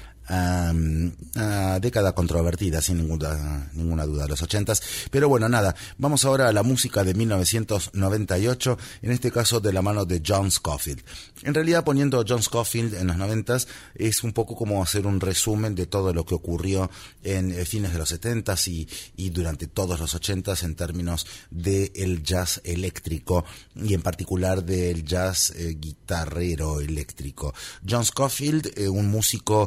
Década controvertida, sin ninguna duda, los 80s. Pero bueno, nada, vamos ahora a la música de 1998, en este caso de la mano de John Scofield. En realidad, poniendo John Scofield en los 90s es un poco como hacer un resumen de todo lo que ocurrió en fines de los 70s y durante todos los 80s en términos del jazz eléctrico y en particular del jazz guitarrero eléctrico. John Scofield, un músico...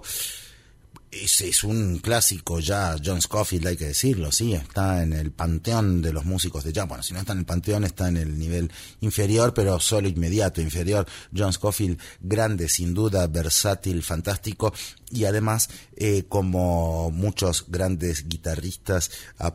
Es un clásico ya, John Scofield, hay que decirlo, sí, está en el panteón de los músicos de jazz. Bueno, si no está en el panteón, está en el nivel inferior, pero solo inmediato inferior. John Scofield, grande, sin duda, versátil, fantástico, y además, como muchos grandes guitarristas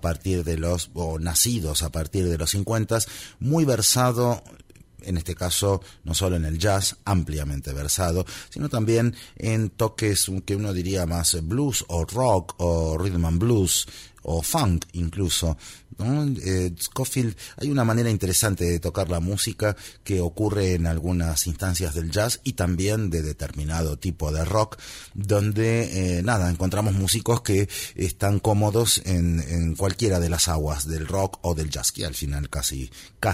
nacidos a partir de los 50s, muy versado, en este caso no solo en el jazz, ampliamente versado, sino también en toques que uno diría más blues o rock o rhythm and blues o funk incluso, ¿no? Scofield, hay una manera interesante de tocar la música que ocurre en algunas instancias del jazz y también de determinado tipo de rock, donde encontramos músicos que están cómodos en cualquiera de las aguas del rock o del jazz, que al final casi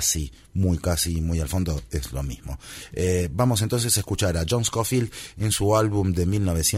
muy al fondo es lo mismo. Vamos entonces a escuchar a John Scofield en su álbum de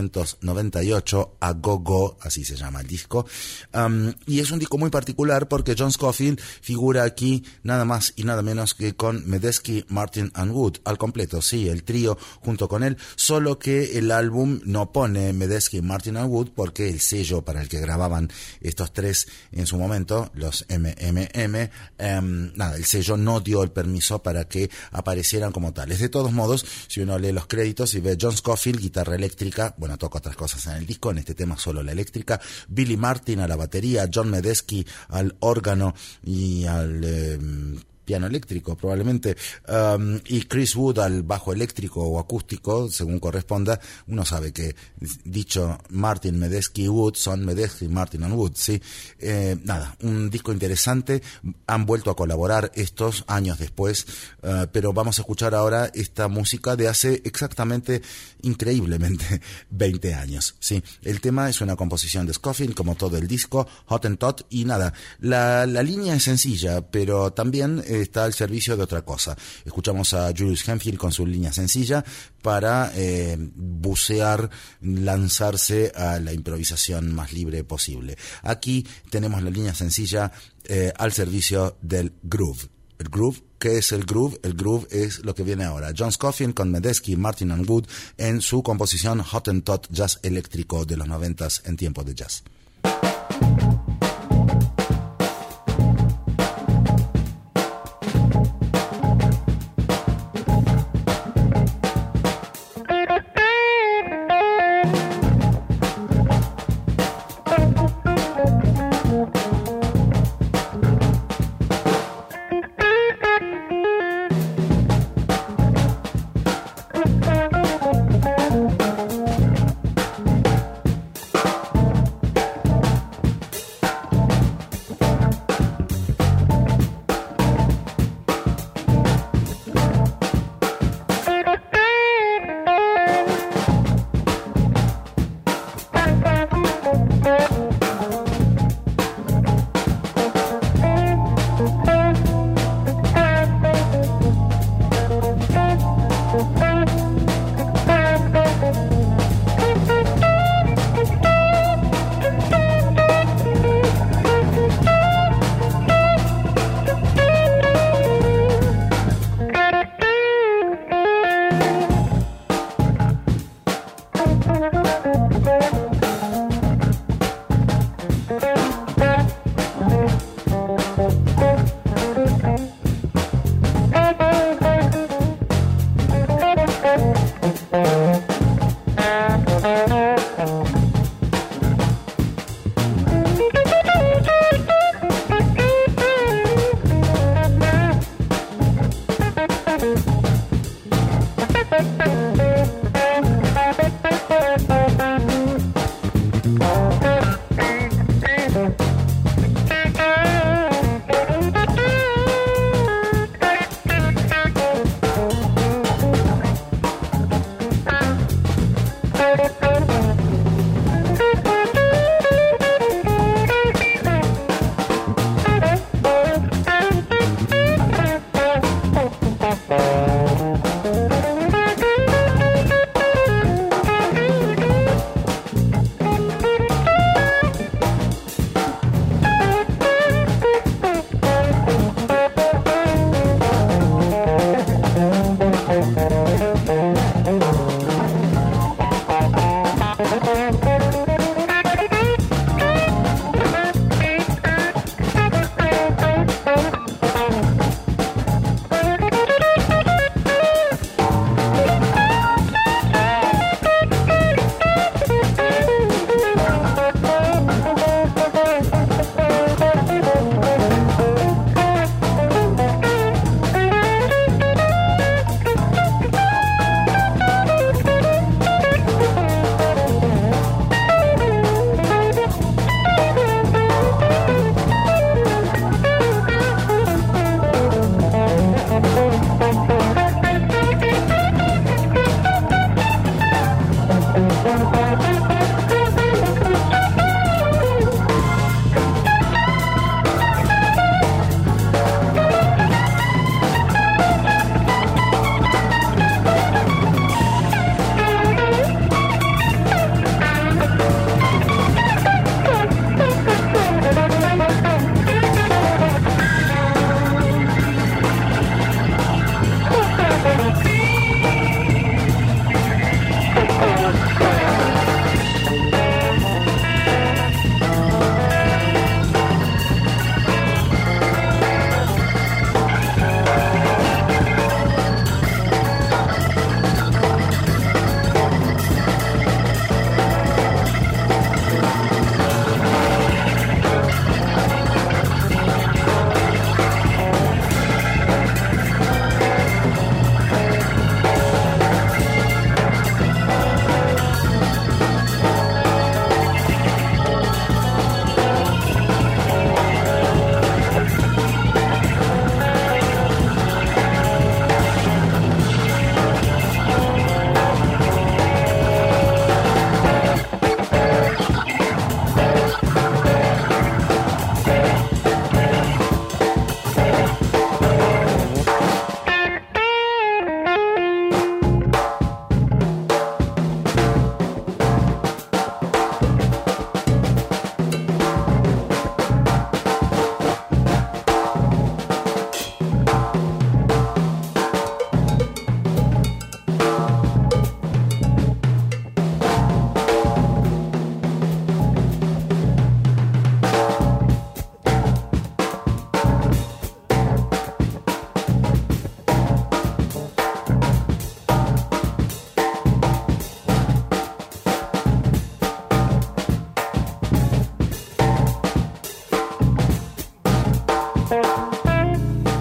1998, A Go Go, así se llama el disco. Y es un disco muy particular porque John Scofield figura aquí nada más y nada menos que con Medeski, Martin and Wood al completo, sí, el trío junto con él, solo que el álbum no pone Medeski, Martin and Wood porque el sello para el que grababan estos tres en su momento, los MMM, el sello no dio el permiso para que aparecieran como tales. De todos modos, si uno lee los créditos y ve John Scofield, guitarra eléctrica, bueno, toca otras cosas en el disco, en este tema solo la eléctrica, Billy Martin a la batería, John Medeski al órgano y al piano eléctrico probablemente, y Chris Wood al bajo eléctrico o acústico, según corresponda. Uno sabe que dicho Martin, Medeski, Wood son Medeski, Martin and Wood, ¿sí? Un disco interesante. Han vuelto a colaborar estos años después, pero vamos a escuchar ahora esta música de hace exactamente, increíblemente, 20 años, ¿sí? El tema es una composición de Scofield, como todo el disco, Hottentot, y la línea es sencilla, pero también está al servicio de otra cosa. Escuchamos a Julius Hemphill con su línea sencilla para bucear, lanzarse a la improvisación más libre posible. Aquí tenemos la línea sencilla al servicio del groove. El groove, ¿qué es el groove? El groove es lo que viene ahora. John Scofield con Medeski, Martin and Wood en su composición Hottentot, jazz eléctrico de los 90s en tiempo de jazz.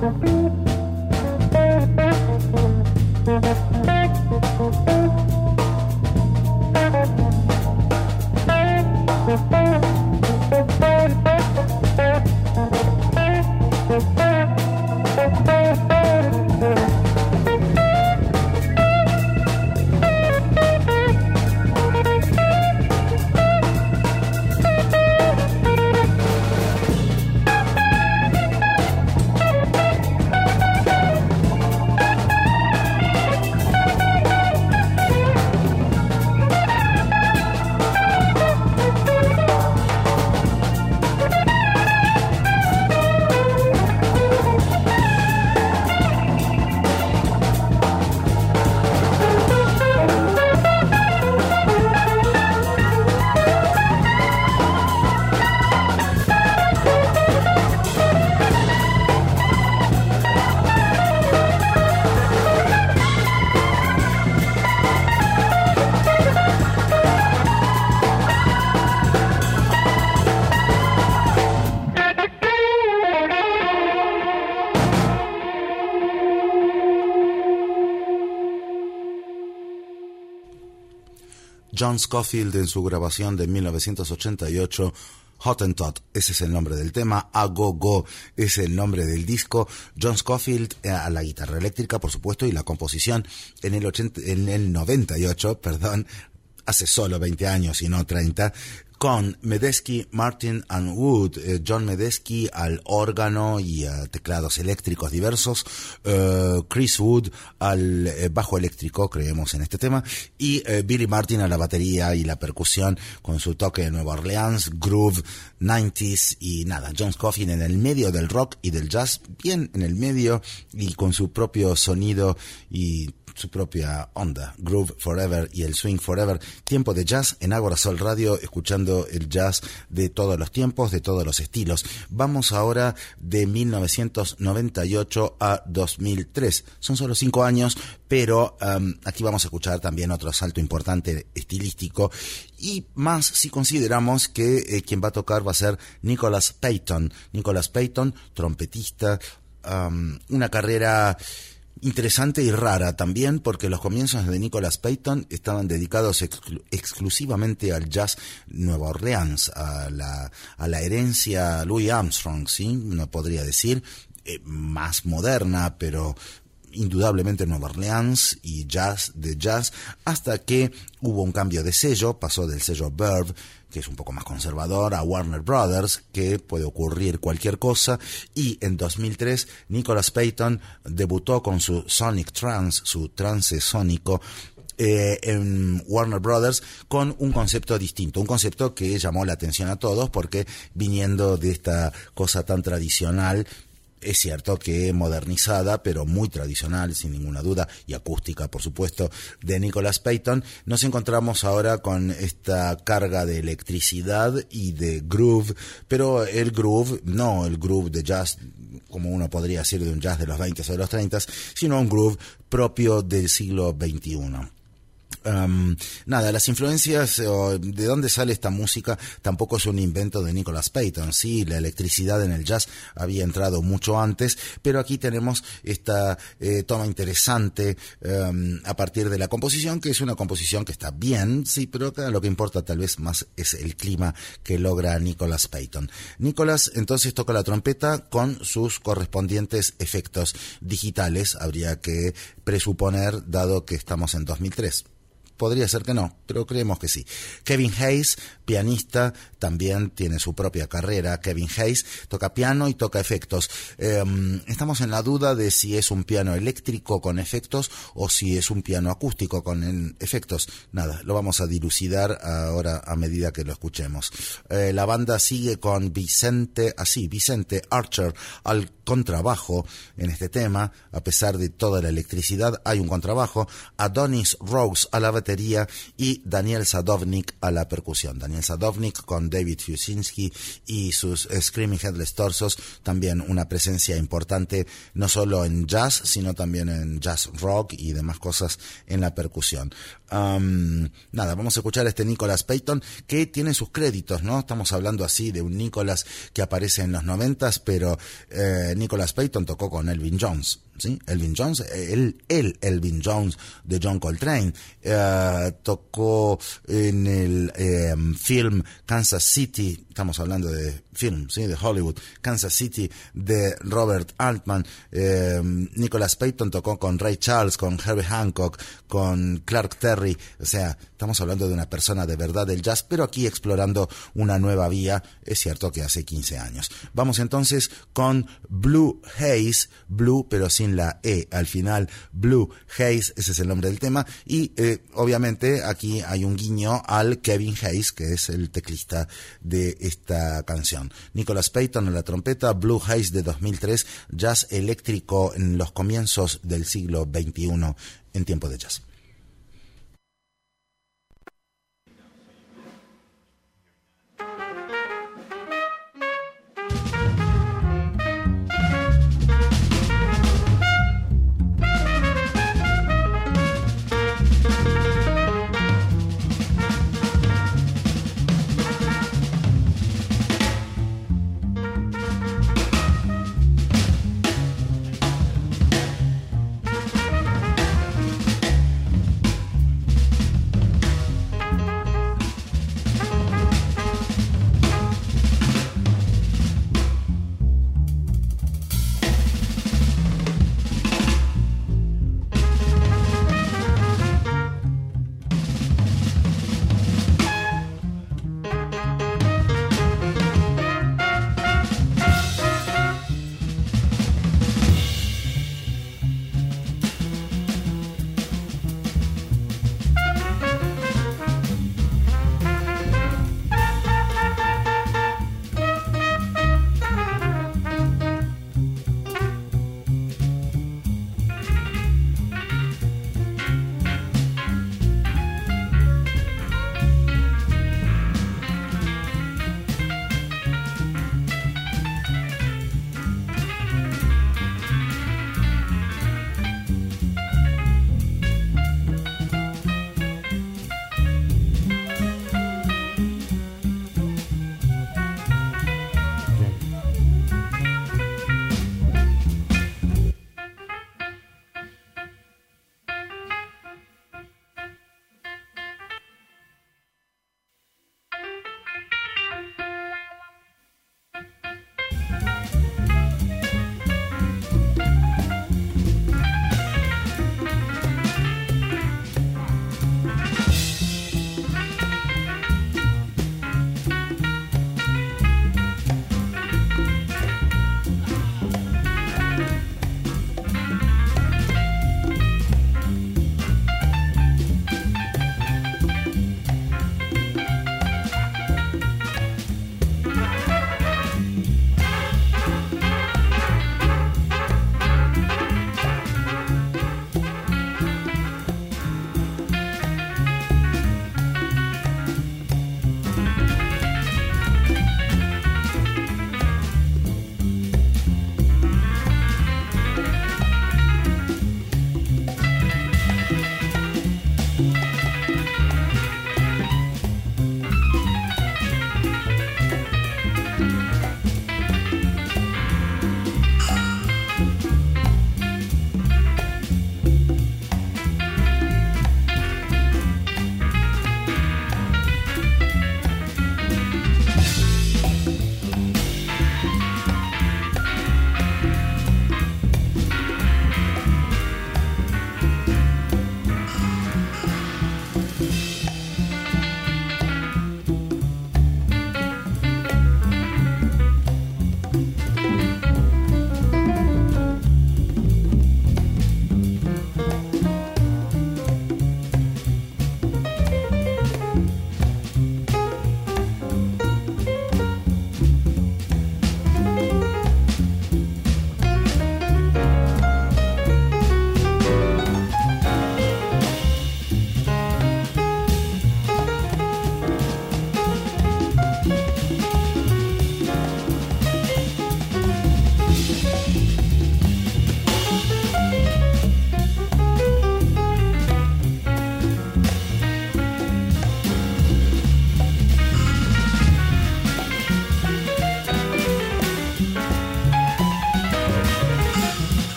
John Scofield en su grabación de 1988, Hottentot, ese es el nombre del tema, A Go Go es el nombre del disco. John Scofield a la guitarra eléctrica, por supuesto, y la composición en el 98, hace solo 20 años y no 30, con Medeski, Martin and Wood, John Medeski al órgano y teclados eléctricos diversos, Chris Wood al bajo eléctrico, creemos en este tema, y Billy Martin a la batería y la percusión con su toque de Nueva Orleans, groove, 90s y nada, John Scofield en el medio del rock y del jazz, bien en el medio y con su propio sonido y su propia onda, Groove Forever y el Swing Forever. Tiempo de jazz en Ágora Sol Radio, escuchando el jazz de todos los tiempos, de todos los estilos. Vamos ahora de 1998 a 2003. Son solo 5 años, pero aquí vamos a escuchar también otro salto importante estilístico y más si consideramos que quien va a tocar va a ser Nicholas Payton. Nicholas Payton, trompetista, una carrera interesante y rara también, porque los comienzos de Nicholas Payton estaban dedicados exclusivamente al jazz Nueva Orleans, a la herencia Louis Armstrong, ¿sí? Uno podría decir, más moderna, pero indudablemente Nueva Orleans y jazz, hasta que hubo un cambio de sello, pasó del sello Verve, que es un poco más conservador, a Warner Brothers, que puede ocurrir cualquier cosa, y en 2003 Nicholas Payton debutó con su Sonic Trance, su trance sónico, en Warner Brothers, con un concepto distinto, un concepto que llamó la atención a todos, porque viniendo de esta cosa tan tradicional, es cierto que modernizada, pero muy tradicional, sin ninguna duda, y acústica, por supuesto, de Nicholas Payton, nos encontramos ahora con esta carga de electricidad y de groove, pero el groove, no el groove de jazz, como uno podría decir de un jazz de los 20 o de los 30, sino un groove propio del siglo XXI. Nada, las influencias, de dónde sale esta música, tampoco es un invento de Nicholas Payton, sí, la electricidad en el jazz había entrado mucho antes, pero aquí tenemos esta toma interesante a partir de la composición, que es una composición que está bien, sí, pero acá lo que importa tal vez más es el clima que logra Nicholas Payton. Nicholas entonces toca la trompeta con sus correspondientes efectos digitales, habría que presuponer, dado que estamos en 2003. Podría ser que no, pero creemos que sí. Kevin Hayes, pianista, también tiene su propia carrera. Kevin Hayes toca piano y toca efectos. Estamos en la duda de si es un piano eléctrico con efectos o si es un piano acústico con efectos. Nada, lo vamos a dilucidar ahora a medida que lo escuchemos. La banda sigue con Vicente Archer al contrabajo en este tema. A pesar de toda la electricidad, hay un contrabajo. Adonis Rose a la batería batería y Daniel Sadovnik a la percusión. Daniel Sadovnik con David Fiuczynski y sus Screaming Headless Torsos, también una presencia importante no solo en jazz, sino también en jazz rock y demás cosas en la percusión. Nada, vamos a escuchar a este Nicholas Payton, que tiene sus créditos, ¿no? Estamos hablando así de un Nicholas que aparece en los 90s, pero Nicholas Payton tocó con Elvin Jones, ¿sí? Elvin Jones, el Elvin Jones de John Coltrane, tocó en el film Kansas City, estamos hablando de film, ¿sí? De Hollywood, Kansas City de Robert Altman. Nicholas Payton tocó con Ray Charles, con Herbie Hancock, con Clark Terry, o sea, estamos hablando de una persona de verdad del jazz, pero aquí explorando una nueva vía, es cierto que hace 15 años. Vamos entonces con Blue Haze, Blue pero sin la E al final, Blue Haze, ese es el nombre del tema, y obviamente aquí hay un guiño al Kevin Hayes, que es el teclista de esta canción. Nicholas Payton en la trompeta, Blue Haze de 2003, jazz eléctrico en los comienzos del siglo XXI en tiempo de jazz.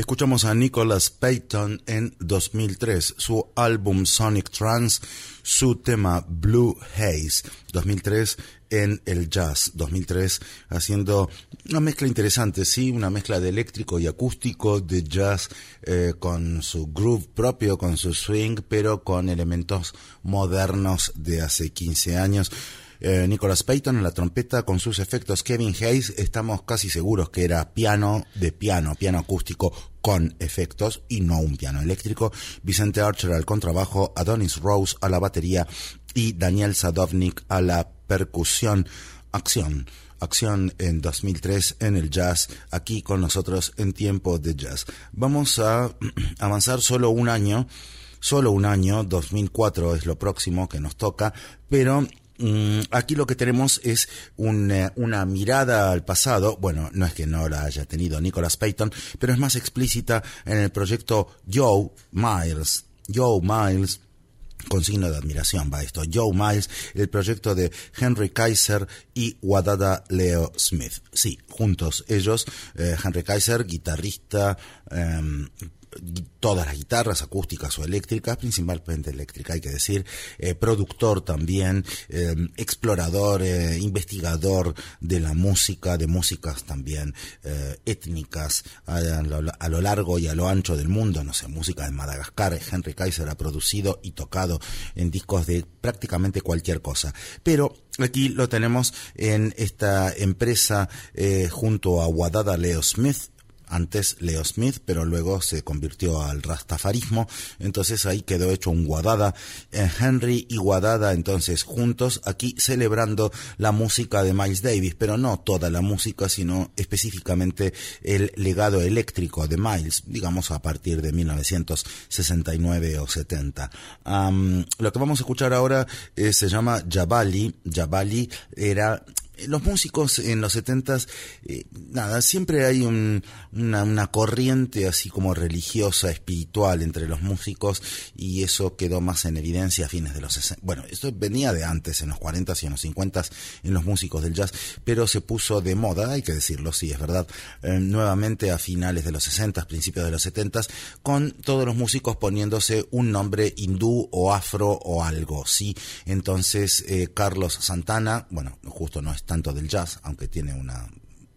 Escuchamos a Nicholas Payton en 2003, su álbum Sonic Trance, su tema Blue Haze, 2003 en el jazz, 2003 haciendo una mezcla interesante, sí, una mezcla de eléctrico y acústico, de jazz con su groove propio, con su swing, pero con elementos modernos de hace 15 años. Nicholas Payton en la trompeta con sus efectos, Kevin Hayes, estamos casi seguros que era piano acústico con efectos y no un piano eléctrico, Vicente Archer al contrabajo, Adonis Rose a la batería y Daniel Sadovnik a la percusión. Acción en 2003 en el jazz, aquí con nosotros en Tiempo de Jazz. Vamos a avanzar solo un año, 2004 es lo próximo que nos toca, pero aquí lo que tenemos es una mirada al pasado. Bueno, no es que no la haya tenido Nicholas Payton, pero es más explícita en el proyecto Joe Miles, con signo de admiración va esto, Joe Miles, el proyecto de Henry Kaiser y Wadada Leo Smith. Sí, juntos ellos, Henry Kaiser, guitarrista, todas las guitarras acústicas o eléctricas, principalmente eléctrica hay que decir, productor también, explorador, investigador de la música, de músicas también étnicas a lo largo y a lo ancho del mundo, no sé, música de Madagascar. Henry Kaiser ha producido y tocado en discos de prácticamente cualquier cosa, pero aquí lo tenemos en esta empresa junto a Wadada Leo Smith, antes Leo Smith, pero luego se convirtió al rastafarismo, entonces ahí quedó hecho un Wadada, Henry y Wadada entonces juntos aquí celebrando la música de Miles Davis, pero no toda la música, sino específicamente el legado eléctrico de Miles, digamos a partir de 1969 o 70. Lo que vamos a escuchar ahora se llama Jabali. Jabali era... Los músicos en los 70s, siempre hay una corriente así como religiosa, espiritual entre los músicos, y eso quedó más en evidencia a fines de los 60. Bueno, esto venía de antes, en los 40s y en los 50s, en los músicos del jazz, pero se puso de moda, hay que decirlo, sí, es verdad, nuevamente a finales de los 60s, principios de los 70s, con todos los músicos poniéndose un nombre hindú o afro o algo, sí. Entonces, Carlos Santana, bueno, justo no es tanto del jazz, aunque tiene una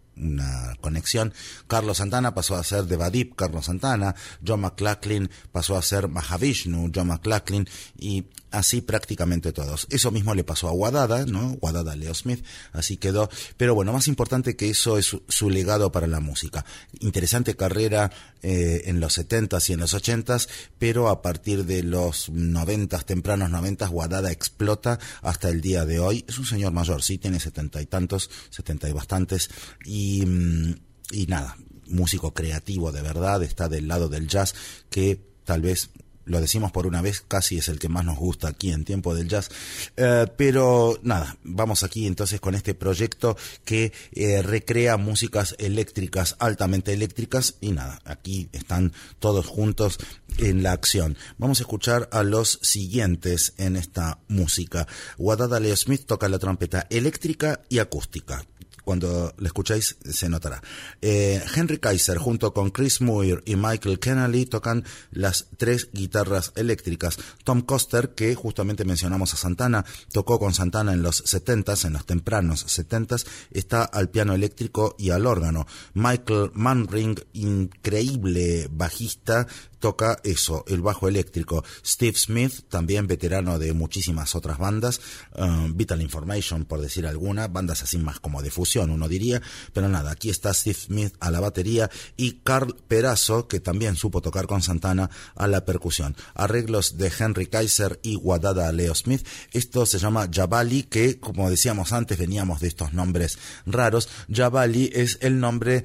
conexión. Carlos Santana pasó a ser Devadip Carlos Santana, John McLaughlin pasó a ser Mahavishnu John McLaughlin, y así prácticamente todos. Eso mismo le pasó a Wadada, ¿no? Wadada Leo Smith, así quedó. Pero bueno, más importante que eso es su legado para la música. Interesante carrera en los 70s y en los 80s, pero a partir de los 90s, tempranos 90s, Wadada explota hasta el día de hoy. Es un señor mayor, sí, tiene 70 y tantos, 70 y bastantes, y nada, músico creativo de verdad, está del lado del jazz, que tal vez, lo decimos por una vez, casi es el que más nos gusta aquí en Tiempo del Jazz, pero nada, vamos aquí entonces con este proyecto que recrea músicas eléctricas, altamente eléctricas, y nada, aquí están todos juntos en la acción. Vamos a escuchar a los siguientes en esta música. Wadada Leo Smith toca la trompeta eléctrica y acústica. Cuando la escucháis se notará. Henry Kaiser junto con Chris Muir y Michael Kennelly tocan las tres guitarras eléctricas. Tom Coster, que justamente mencionamos a Santana, tocó con Santana en los 70s, en los tempranos 70s, está al piano eléctrico y al órgano. Michael Manring, increíble bajista, toca eso, el bajo eléctrico. Steve Smith, también veterano de muchísimas otras bandas, Vital Information por decir alguna, bandas así más como de fusión uno diría, pero nada, aquí está Steve Smith a la batería y Carl Perazzo, que también supo tocar con Santana, a la percusión. Arreglos de Henry Kaiser y Wadada Leo Smith. Esto se llama Jabali, que como decíamos antes, veníamos de estos nombres raros. Jabali es el nombre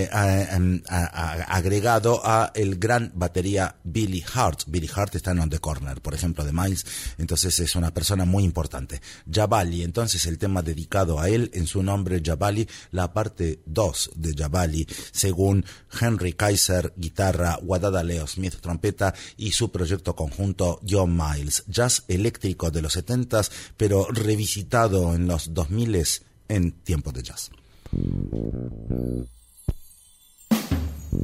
agregado a el gran batería Billy Hart. Billy Hart está en On the Corner, por ejemplo, de Miles, entonces es una persona muy importante. Jabali, entonces el tema dedicado a él en su nombre, Jabali, la parte 2 de Jabali, según Henry Kaiser, guitarra, Wadada Leo Smith, trompeta, y su proyecto conjunto John Miles. Jazz eléctrico de los 70s, pero revisitado en los 2000s en Tiempo de Jazz.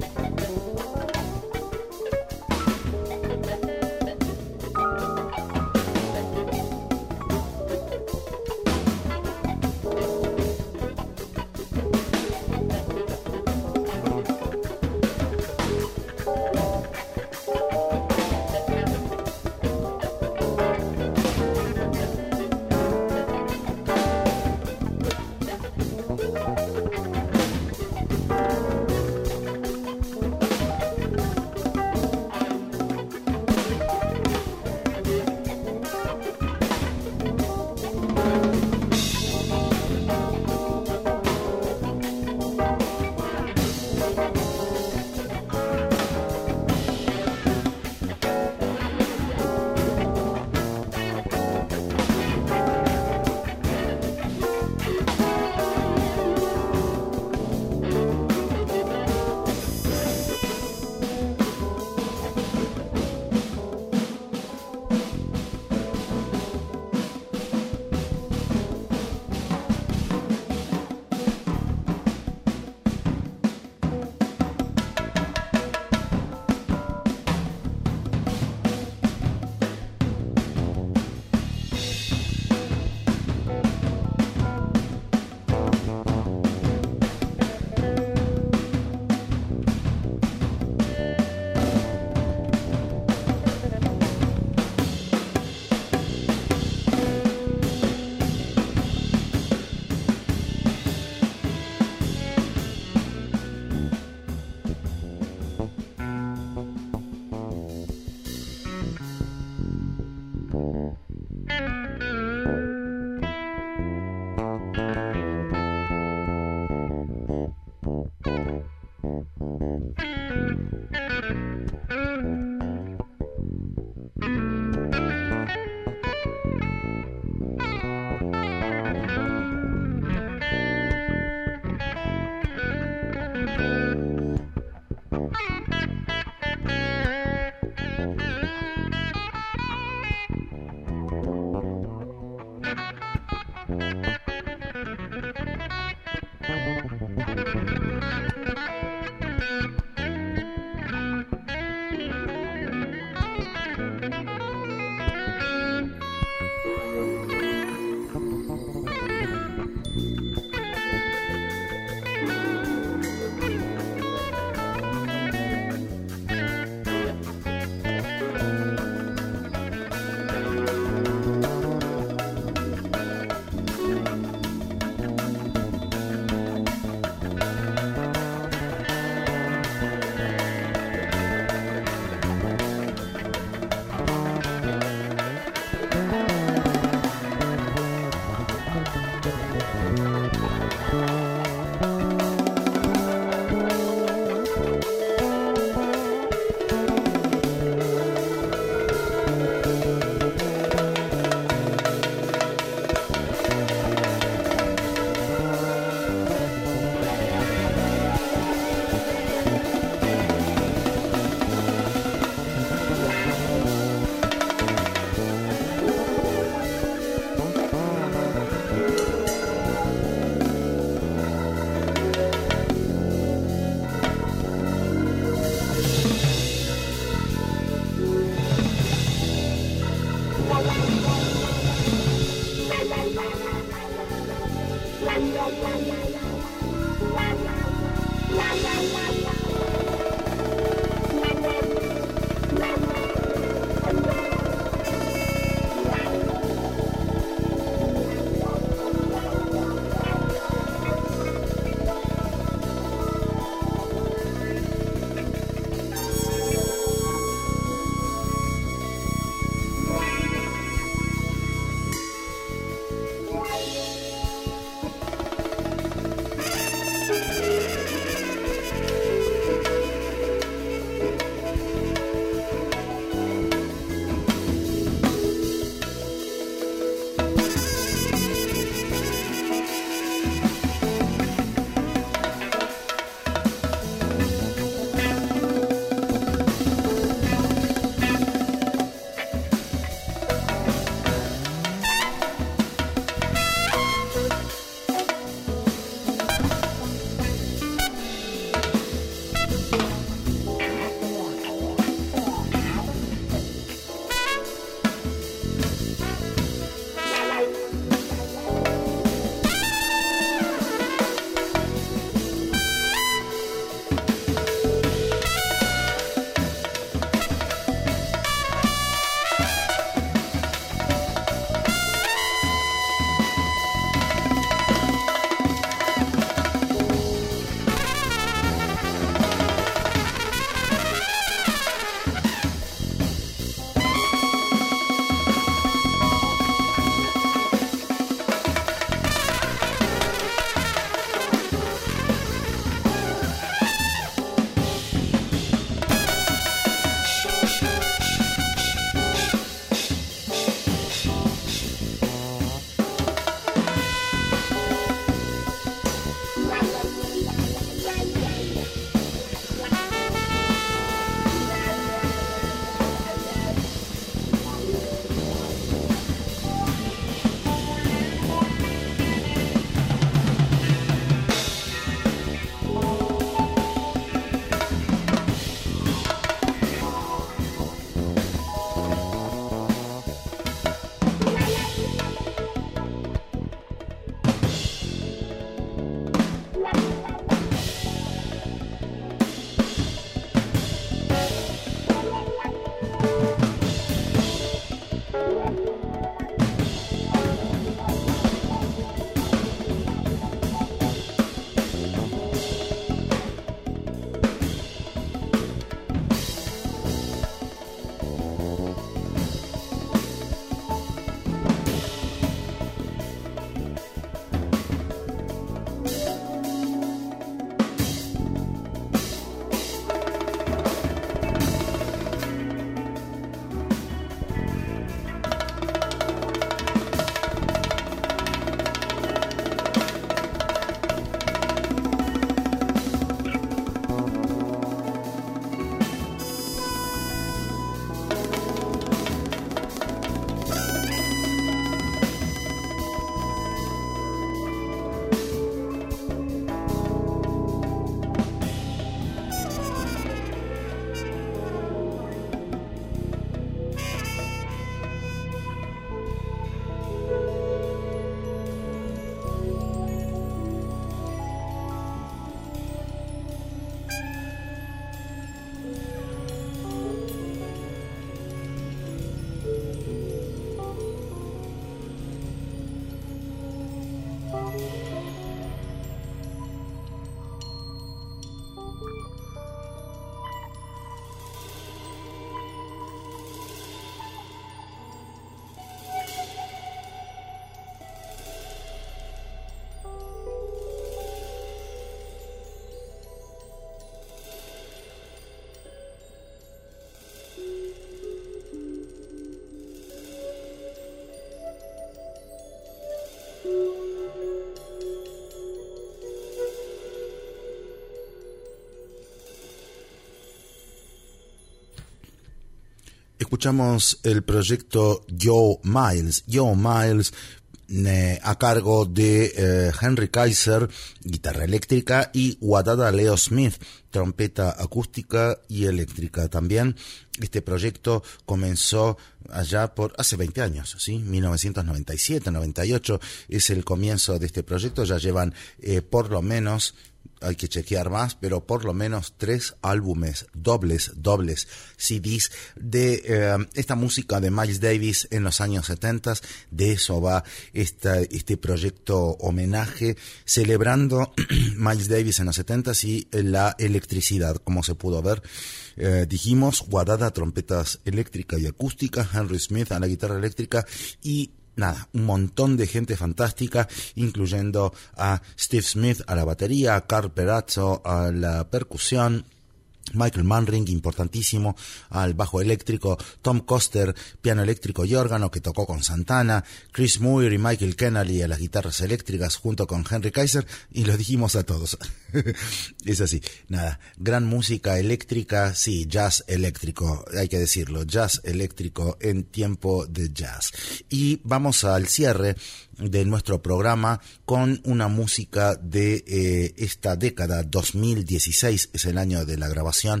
escuchamos el proyecto Joe Miles. Joe Miles a cargo de Henry Kaiser, guitarra eléctrica, y Wadada Leo Smith, trompeta acústica y eléctrica también. Este proyecto comenzó allá por hace 20 años, ¿sí? 1997, 98 es el comienzo de este proyecto. Ya llevan por lo menos, hay que chequear más, pero por lo menos 3 álbumes dobles CDs de esta música de Miles Davis en los años 70. De eso va este proyecto homenaje, celebrando Miles Davis en los 70 y la electricidad, como se pudo ver. Dijimos, Wadada, trompetas eléctricas y acústicas, Henry Smith a la guitarra eléctrica y nada, un montón de gente fantástica, incluyendo a Steve Smith a la batería, a Carl Perazzo a la percusión, Michael Manring, importantísimo, al bajo eléctrico, Tom Coster, piano eléctrico y órgano, que tocó con Santana, Chris Muir y Michael Kennelly a las guitarras eléctricas junto con Henry Kaiser, y los dijimos a todos. Es así, nada, gran música eléctrica, sí, jazz eléctrico, hay que decirlo, jazz eléctrico en tiempo de jazz. Y vamos al cierre de nuestro programa con una música de esta década. 2016 es el año de la grabación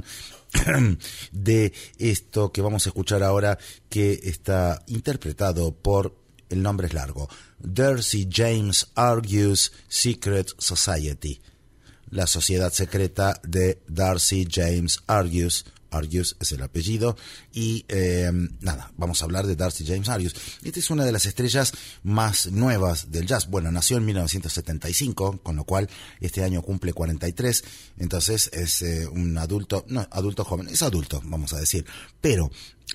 de esto que vamos a escuchar ahora, que está interpretado por, el nombre es largo, Darcy James Argues Secret Society, la sociedad secreta de Darcy James Argues. Argues es el apellido y nada, vamos a hablar de Darcy James Argues. Esta es una de las estrellas más nuevas del jazz. Bueno, nació en 1975, con lo cual este año cumple 43, entonces es un adulto, no, adulto joven, es adulto, vamos a decir, pero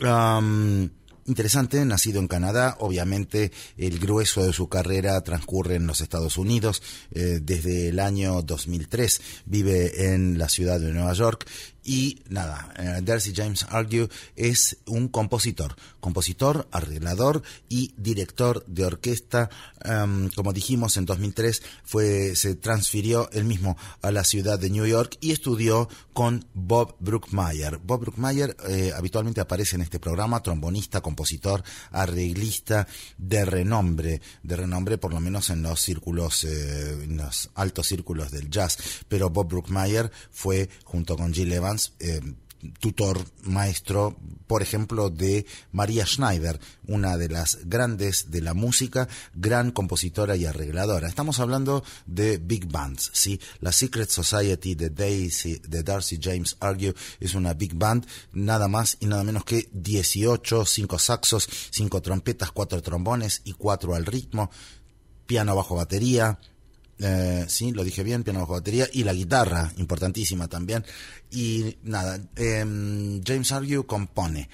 interesante, nacido en Canadá. Obviamente el grueso de su carrera transcurre en los Estados Unidos. Desde el año 2003 vive en la ciudad de Nueva York. Y nada, Darcy James Argues es un compositor, arreglador y director de orquesta. Como dijimos, en 2003 se transfirió él mismo a la ciudad de New York y estudió con Bob Brookmeyer. Bob Brookmeyer habitualmente aparece en este programa, trombonista, compositor, arreglista de renombre por lo menos en los círculos, en los altos círculos del jazz. Pero Bob Brookmeyer fue, junto con Gil Evans, tutor, maestro, por ejemplo, de Maria Schneider, una de las grandes de la música, gran compositora y arregladora. Estamos hablando de big bands, ¿sí? La Secret Society de Darcy James Argues es una big band, nada más y nada menos que 18, 5 saxos, 5 trompetas, 4 trombones y 4 al ritmo, piano, bajo, batería. Sí, lo dije bien, piano, bajo, batería, y la guitarra, importantísima también. Y nada, James Argues compone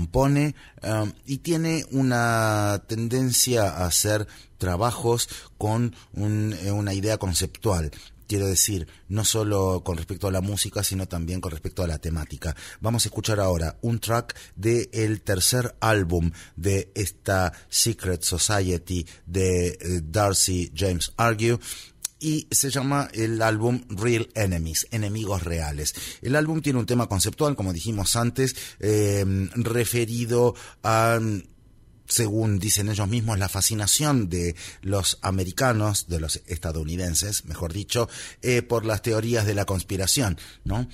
y tiene una tendencia a hacer trabajos con una idea conceptual. Quiero decir, no solo con respecto a la música, sino también con respecto a la temática. Vamos a escuchar ahora un track del tercer álbum de esta Secret Society de Darcy James Argues, y se llama el álbum Real Enemies, enemigos reales. El álbum tiene un tema conceptual, como dijimos antes, referido a, según dicen ellos mismos, la fascinación de los americanos, de los estadounidenses, mejor dicho, por las teorías de la conspiración, ¿no?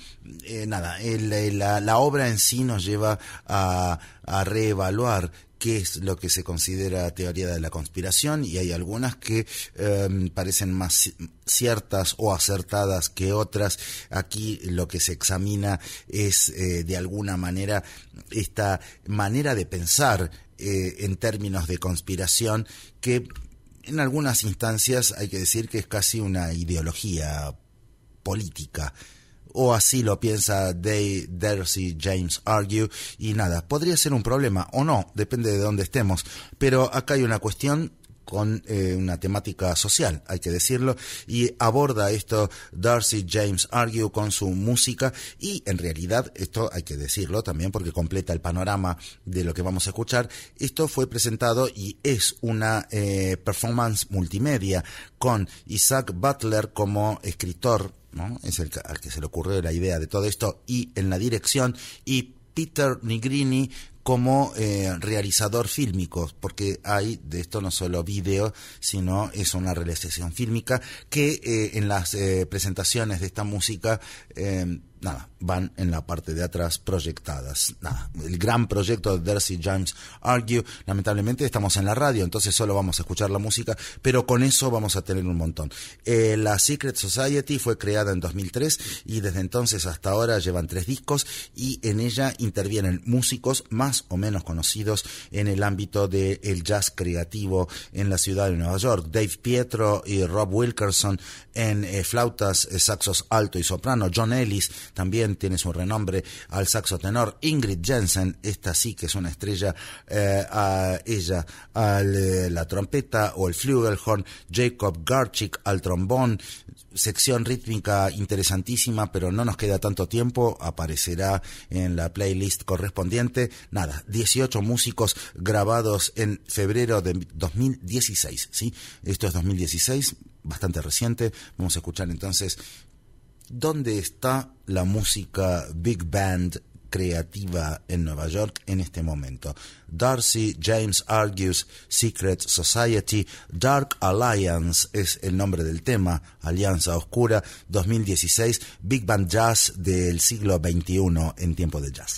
La obra en sí nos lleva a reevaluar qué es lo que se considera teoría de la conspiración, y hay algunas que parecen más ciertas o acertadas que otras. Aquí lo que se examina es de alguna manera esta manera de pensar en términos de conspiración, que en algunas instancias hay que decir que es casi una ideología política, o así lo piensa Darcy James Argues, y nada, podría ser un problema o no, depende de dónde estemos, pero acá hay una cuestión con una temática social, hay que decirlo, y aborda esto Darcy James Argues con su música, y en realidad esto hay que decirlo también porque completa el panorama de lo que vamos a escuchar. Esto fue presentado y es una performance multimedia con Isaac Butler como escritor, ¿no? Es al que se le ocurrió la idea de todo esto, y en la dirección, y Peter Nigrini como realizador fílmico, porque hay de esto no solo vídeo, sino es una realización fílmica que en las presentaciones de esta música van en la parte de atrás proyectadas. El gran proyecto de Darcy James Argue, lamentablemente estamos en la radio, entonces solo vamos a escuchar la música, pero con eso vamos a tener un montón. La Secret Society fue creada en 2003 y desde entonces hasta ahora llevan 3 discos y en ella intervienen músicos más o menos conocidos en el ámbito del jazz creativo en la ciudad de Nueva York. Dave Pietro y Rob Wilkerson en flautas, saxos alto y soprano. John Ellis también tiene su renombre al saxo tenor. Ingrid Jensen, esta sí que es una estrella, a ella la trompeta o el flugelhorn. Jacob Garchick al trombón. Sección rítmica interesantísima, pero no nos queda tanto tiempo, aparecerá en la playlist correspondiente. 18 músicos grabados en febrero de 2016, ¿sí? Esto es 2016, bastante reciente. Vamos a escuchar entonces dónde está la música Big Band creativa en Nueva York en este momento. Darcy James Argues Secret Society, Dark Alliance es el nombre del tema, Alianza Oscura, 2016, Big Band Jazz del siglo XXI en tiempo de jazz.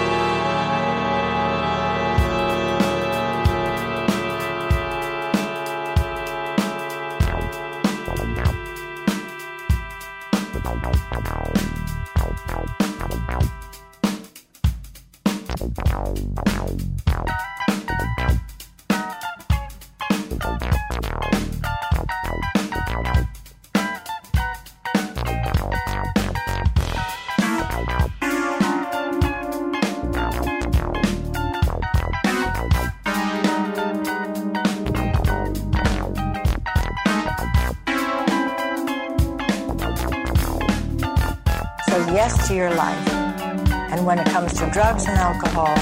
Yes to your life. And when it comes to drugs and alcohol,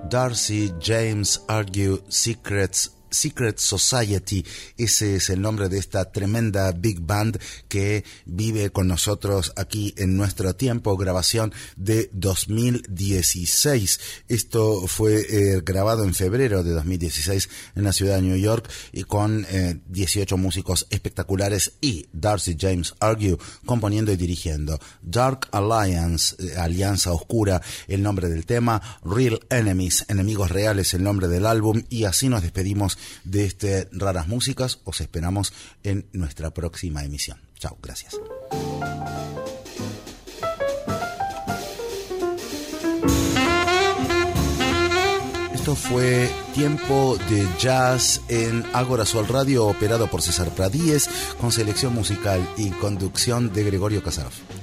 Darcy James Argue Secret Society, ese es el nombre de esta tremenda big band que vive con nosotros aquí en nuestro tiempo, grabación de 2016. Esto fue grabado en febrero de 2016 en la ciudad de New York y con 18 músicos espectaculares y Darcy James Argue componiendo y dirigiendo. Dark Alliance, Alianza Oscura, el nombre del tema. Real Enemies, Enemigos Reales, el nombre del álbum. Y así nos despedimos de este Raras Músicas. Os esperamos en nuestra próxima emisión. Chao, gracias. Esto fue Tiempo de Jazz en Ágora Sol Radio, operado por César Pradíez, con selección musical y conducción de Gregorio Kasarov.